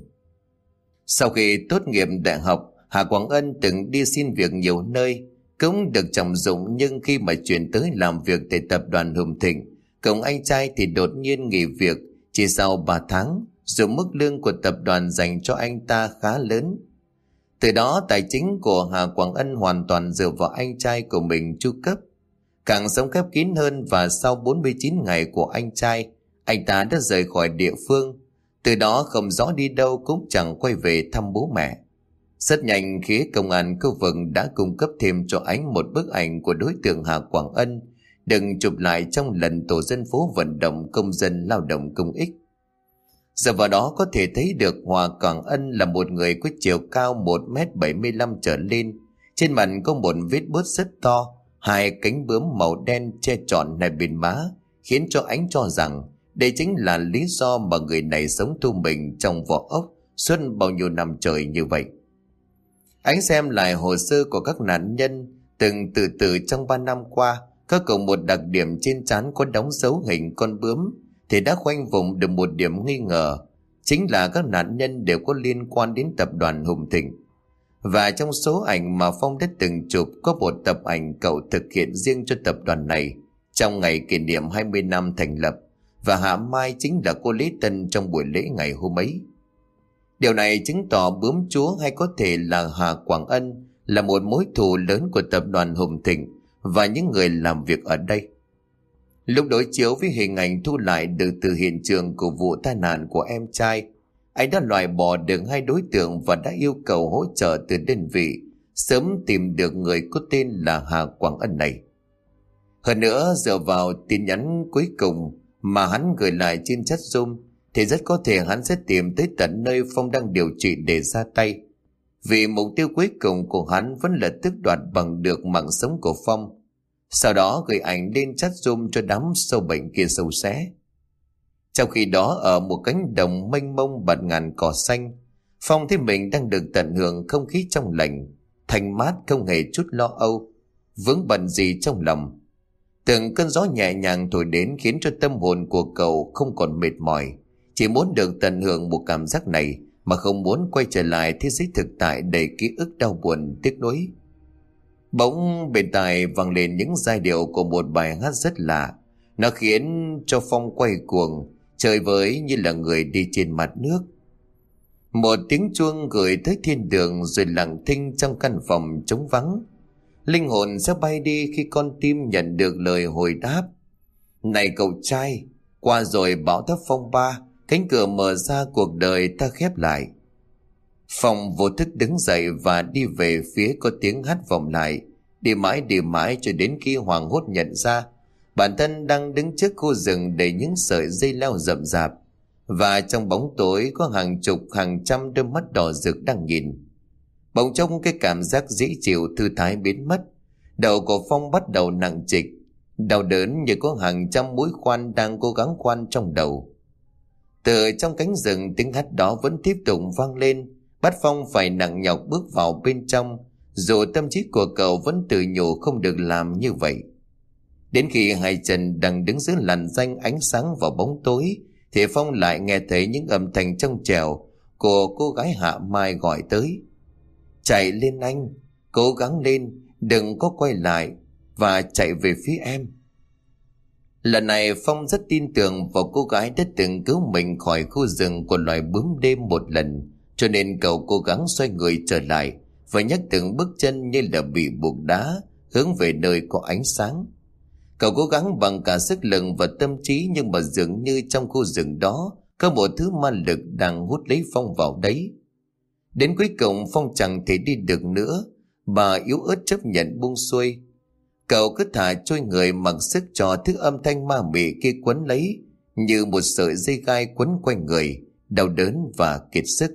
Sau khi tốt nghiệp đại học, Hà Quảng Ân từng đi xin việc nhiều nơi, cũng được trọng dụng, nhưng khi mà chuyển tới làm việc tại tập đoàn Hùng Thịnh, cùng anh trai thì đột nhiên nghỉ việc chỉ sau ba tháng, dù mức lương của tập đoàn dành cho anh ta khá lớn. Từ đó tài chính của Hà Quảng Ân hoàn toàn dựa vào anh trai của mình chu cấp. Càng sống khép kín hơn và sau bốn mươi chín ngày của anh trai, anh ta đã rời khỏi địa phương. Từ đó không rõ đi đâu, cũng chẳng quay về thăm bố mẹ. Rất nhanh phía công an khu vực đã cung cấp thêm cho Ánh một bức ảnh của đối tượng Hà Quảng Ân, đừng chụp lại trong lần tổ dân phố vận động công dân lao động công ích. Giờ vào đó có thể thấy được Hà Quảng Ân là một người có chiều cao một mét bảy mươi lăm trở lên, trên mặt có một vết bớt rất to, hai cánh bướm màu đen che trọn hai bên má, khiến cho Ánh cho rằng đây chính là lý do mà người này sống thu mình trong vỏ ốc suốt bao nhiêu năm trời như vậy. Ánh xem lại hồ sơ của các nạn nhân từng tự tử trong ba năm qua, có cùng một đặc điểm trên trán có đóng dấu hình con bướm, thì đã khoanh vùng được một điểm nghi ngờ, chính là các nạn nhân đều có liên quan đến tập đoàn Hùng Thịnh. Và trong số ảnh mà Phong đã từng chụp có một tập ảnh cậu thực hiện riêng cho tập đoàn này trong ngày kỷ niệm hai mươi năm thành lập, và Hạ Mai chính là cô lễ tân trong buổi lễ ngày hôm ấy. Điều này chứng tỏ bướm chúa hay có thể là Hà Quảng Ân là một mối thù lớn của tập đoàn Hùng Thịnh và những người làm việc ở đây. Lúc đối chiếu với hình ảnh thu lại được từ hiện trường của vụ tai nạn của em trai, anh đã loại bỏ được hai đối tượng và đã yêu cầu hỗ trợ từ đơn vị sớm tìm được người có tên là Hà Quảng Ân này. Hơn nữa, dựa vào tin nhắn cuối cùng mà hắn gửi lại trên chat Zoom thì rất có thể hắn sẽ tìm tới tận nơi Phong đang điều trị để ra tay, vì mục tiêu cuối cùng của hắn vẫn là tước đoạt bằng được mạng sống của Phong, sau đó gửi ảnh lên chat Zoom cho đám sâu bệnh kia sâu xé. Trong khi đó, ở một cánh đồng mênh mông bạt ngàn cỏ xanh, Phong thấy mình đang được tận hưởng không khí trong lành, thanh mát, không hề chút lo âu, vướng bận gì trong lòng. Từng cơn gió nhẹ nhàng thổi đến khiến cho tâm hồn của cậu không còn mệt mỏi, chỉ muốn được tận hưởng một cảm giác này mà không muốn quay trở lại thế giới thực tại đầy ký ức đau buồn tiếc nuối. Bỗng bên tai vang lên những giai điệu của một bài hát rất lạ. Nó khiến cho Phong quay cuồng, chơi với như là người đi trên mặt nước. Một tiếng chuông gửi tới thiên đường rồi lặng thinh trong căn phòng trống vắng. Linh hồn sẽ bay đi khi con tim nhận được lời hồi đáp. Này cậu trai, qua rồi bão táp phong ba, cánh cửa mở ra, cuộc đời ta khép lại. Phong vô thức đứng dậy và đi về phía có tiếng hát vọng lại, đi mãi đi mãi cho đến khi hoảng hốt nhận ra bản thân đang đứng trước khu rừng đầy những sợi dây leo rậm rạp, và trong bóng tối có hàng chục hàng trăm đôi mắt đỏ rực đang nhìn. Bỗng trong cái cảm giác dễ chịu thư thái biến mất, Đầu của Phong bắt đầu nặng trịch, đau đớn như có hàng trăm mũi khoan đang cố gắng khoan trong đầu. Từ trong cánh rừng, tiếng hét đó vẫn tiếp tục vang lên, bắt Phong phải nặng nhọc bước vào bên trong, dù tâm trí của cậu vẫn tự nhủ không được làm như vậy. Đến khi hai chân đang đứng dưới làn danh ánh sáng vào bóng tối, thì Phong lại nghe thấy những âm thanh trong trẻo của cô gái Hạ Mai gọi tới. Chạy lên anh, cố gắng lên, đừng có quay lại, và chạy về phía em. Lần này Phong rất tin tưởng vào cô gái đã từng cứu mình khỏi khu rừng của loài bướm đêm một lần, cho nên cậu cố gắng xoay người trở lại và nhấc từng bước chân như là bị buộc đá, hướng về nơi có ánh sáng. Cậu cố gắng bằng cả sức lực và tâm trí, nhưng mà dường như trong khu rừng đó có một thứ ma lực đang hút lấy Phong vào đấy. Đến cuối cùng Phong chẳng thể đi được nữa, mà yếu ớt chấp nhận buông xuôi. Cậu cứ thả trôi người mặc sức cho thứ âm thanh ma mị kia quấn lấy như một sợi dây gai quấn quanh người, đau đớn và kiệt sức.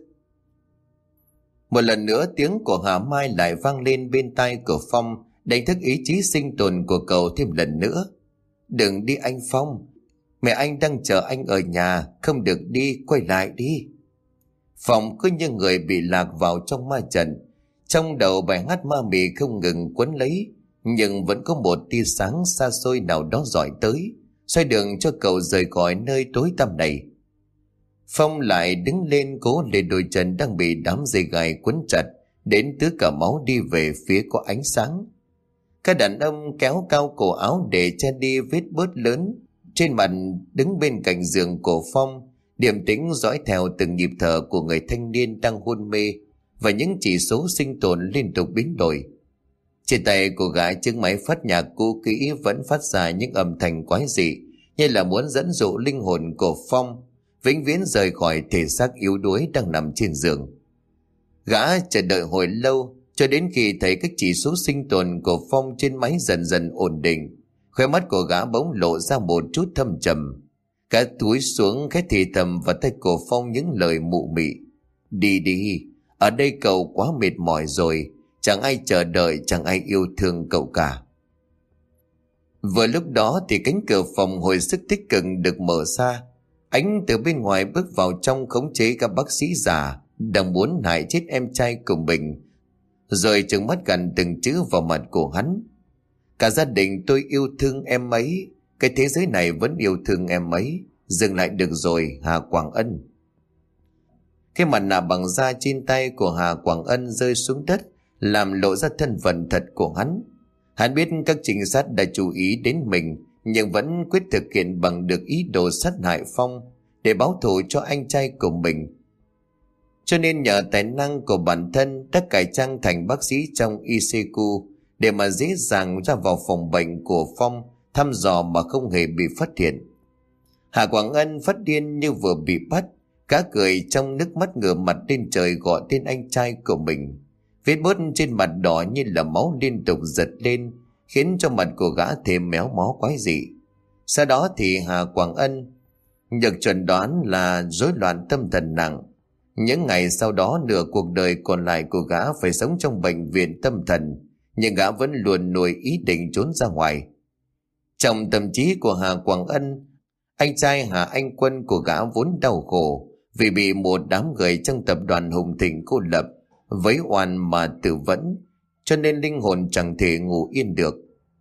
Một lần nữa tiếng của Hà Mai lại vang lên bên tai của Phong, đánh thức ý chí sinh tồn của cậu thêm lần nữa. Đừng đi anh Phong, mẹ anh đang chờ anh ở nhà, không được đi, quay lại đi. Phong cứ như người bị lạc vào trong ma trận, trong đầu bài hát ma mị không ngừng quấn lấy, nhưng vẫn có một tia sáng xa xôi nào đó dọi tới, xoay đường cho cậu rời khỏi nơi tối tăm này. Phong lại đứng lên, cố để đôi chân đang bị đám dây gai quấn chặt đến tứ cả máu đi về phía có ánh sáng. Các đàn ông kéo cao cổ áo để che đi vết bớt lớn trên mặt, đứng bên cạnh giường của Phong, điềm tĩnh dõi theo từng nhịp thở của người thanh niên đang hôn mê, và những chỉ số sinh tồn liên tục biến đổi. Trên tay của gái chiếc máy phát nhạc cũ kỹ vẫn phát ra những âm thanh quái dị, như là muốn dẫn dụ linh hồn của Phong vĩnh viễn rời khỏi thể xác yếu đuối đang nằm trên giường. Gã chờ đợi hồi lâu, cho đến khi thấy các chỉ số sinh tồn của Phong trên máy dần dần ổn định, khóe mắt của gã bỗng lộ ra một chút thâm trầm. Gã cúi xuống khẽ thì thầm vào tay của Phong những lời mụ mị. Đi đi, ở đây cậu quá mệt mỏi rồi, chẳng ai chờ đợi, chẳng ai yêu thương cậu cả. Vừa lúc đó thì cánh cửa phòng hồi sức tích cực được mở ra. Ánh từ bên ngoài bước vào trong, khống chế các bác sĩ già đang muốn hại chết em trai của mình, rồi trừng mắt gằn từng chữ vào mặt của hắn. Cả gia đình tôi yêu thương em ấy, cái thế giới này vẫn yêu thương em ấy, dừng lại được rồi Hà Quảng Ân. Cái mặt nạ bằng da trên tay của Hà Quảng Ân rơi xuống đất, làm lộ ra thân phận thật của hắn. Hắn biết các trinh sát đã chú ý đến mình, nhưng vẫn quyết thực hiện bằng được ý đồ sát hại Phong để báo thù cho anh trai của mình. Cho nên nhờ tài năng của bản thân đã cải trang thành bác sĩ trong i xê u để mà dễ dàng ra vào phòng bệnh của Phong thăm dò mà không hề bị phát hiện. Hà Quảng Ân phát điên như vừa bị bắt, cá cười trong nước mắt ngửa mặt lên trời gọi tên anh trai của mình. Vết bớt trên mặt đỏ như là máu liên tục giật lên, khiến cho mặt của gã thêm méo mó quái dị. Sau đó thì Hà Quảng Ân được chẩn đoán là rối loạn tâm thần nặng. Những ngày sau đó, nửa cuộc đời còn lại của gã phải sống trong bệnh viện tâm thần, nhưng gã vẫn luôn nuôi ý định trốn ra ngoài. Trong tâm trí của Hà Quảng Ân, anh trai Hà Anh Quân của gã vốn đau khổ vì bị một đám người trong tập đoàn Hùng Thịnh cô lập, vấy oan mà tự vẫn, cho nên linh hồn chẳng thể ngủ yên được.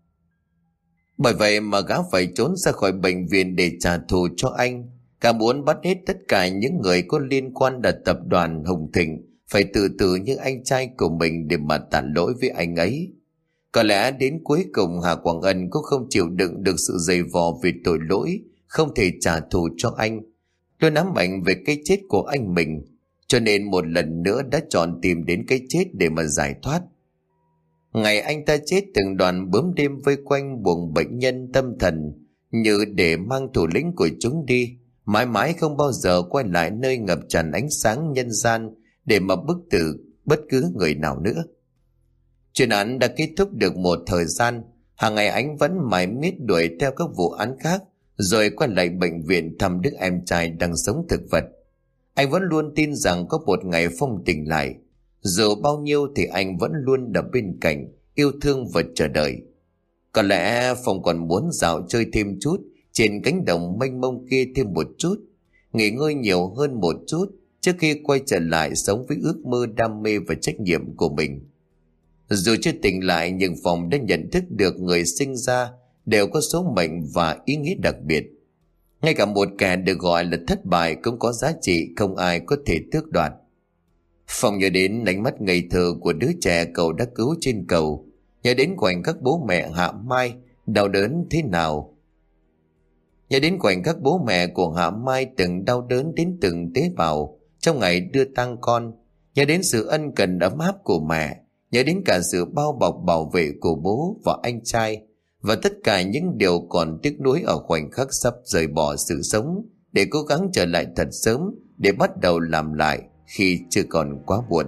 Bởi vậy mà gã phải trốn ra khỏi bệnh viện để trả thù cho anh. Gã muốn bắt hết tất cả những người có liên quan đến tập đoàn Hùng Thịnh phải tự tử như anh trai của mình để mà tản lỗi với anh ấy. Có lẽ đến cuối cùng Hà Quảng Ân cũng không chịu đựng được sự dày vò vì tội lỗi, không thể trả thù cho anh, luôn ám ảnh về cái chết của anh mình, cho nên một lần nữa đã chọn tìm đến cái chết để mà giải thoát. Ngày anh ta chết, từng đoàn bướm đêm vây quanh buồng bệnh nhân tâm thần như để mang thủ lĩnh của chúng đi, mãi mãi không bao giờ quay lại nơi ngập tràn ánh sáng nhân gian để mà bức tử bất cứ người nào nữa. Chuyên án đã kết thúc được một thời gian. Hàng ngày anh vẫn mải miết đuổi theo các vụ án khác, rồi quay lại bệnh viện thăm đứa em trai đang sống thực vật. Anh vẫn luôn tin rằng có một ngày Phong tỉnh lại. Dù bao nhiêu thì anh vẫn luôn ở bên cạnh, yêu thương và chờ đợi. Có lẽ Phong còn muốn dạo chơi thêm chút trên cánh đồng mênh mông kia thêm một chút, nghỉ ngơi nhiều hơn một chút trước khi quay trở lại sống với ước mơ, đam mê và trách nhiệm của mình. Dù chưa tỉnh lại nhưng Phong đã nhận thức được người sinh ra đều có số mệnh và ý nghĩa đặc biệt. Ngay cả một kẻ được gọi là thất bại cũng có giá trị không ai có thể tước đoạt. Phong nhớ đến ánh mắt ngây thơ của đứa trẻ cậu đã cứu trên cầu, nhớ đến khoảnh khắc bố mẹ Hạ Mai đau đớn thế nào. Nhớ đến khoảnh khắc bố mẹ của Hạ Mai từng đau đớn đến từng tế bào trong ngày đưa tang con. Nhớ đến sự ân cần ấm áp của mẹ, nhớ đến cả sự bao bọc bảo vệ của bố và anh trai, và tất cả những điều còn tiếc nuối ở khoảnh khắc sắp rời bỏ sự sống để cố gắng trở lại thật sớm để bắt đầu làm lại khi chưa còn quá muộn.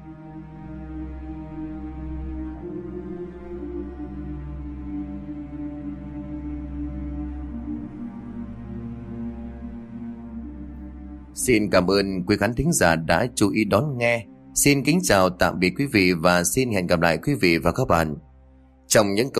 Xin cảm ơn quý khán thính giả đã chú ý đón nghe. Xin kính chào tạm biệt quý vị và xin hẹn gặp lại quý vị và các bạn trong những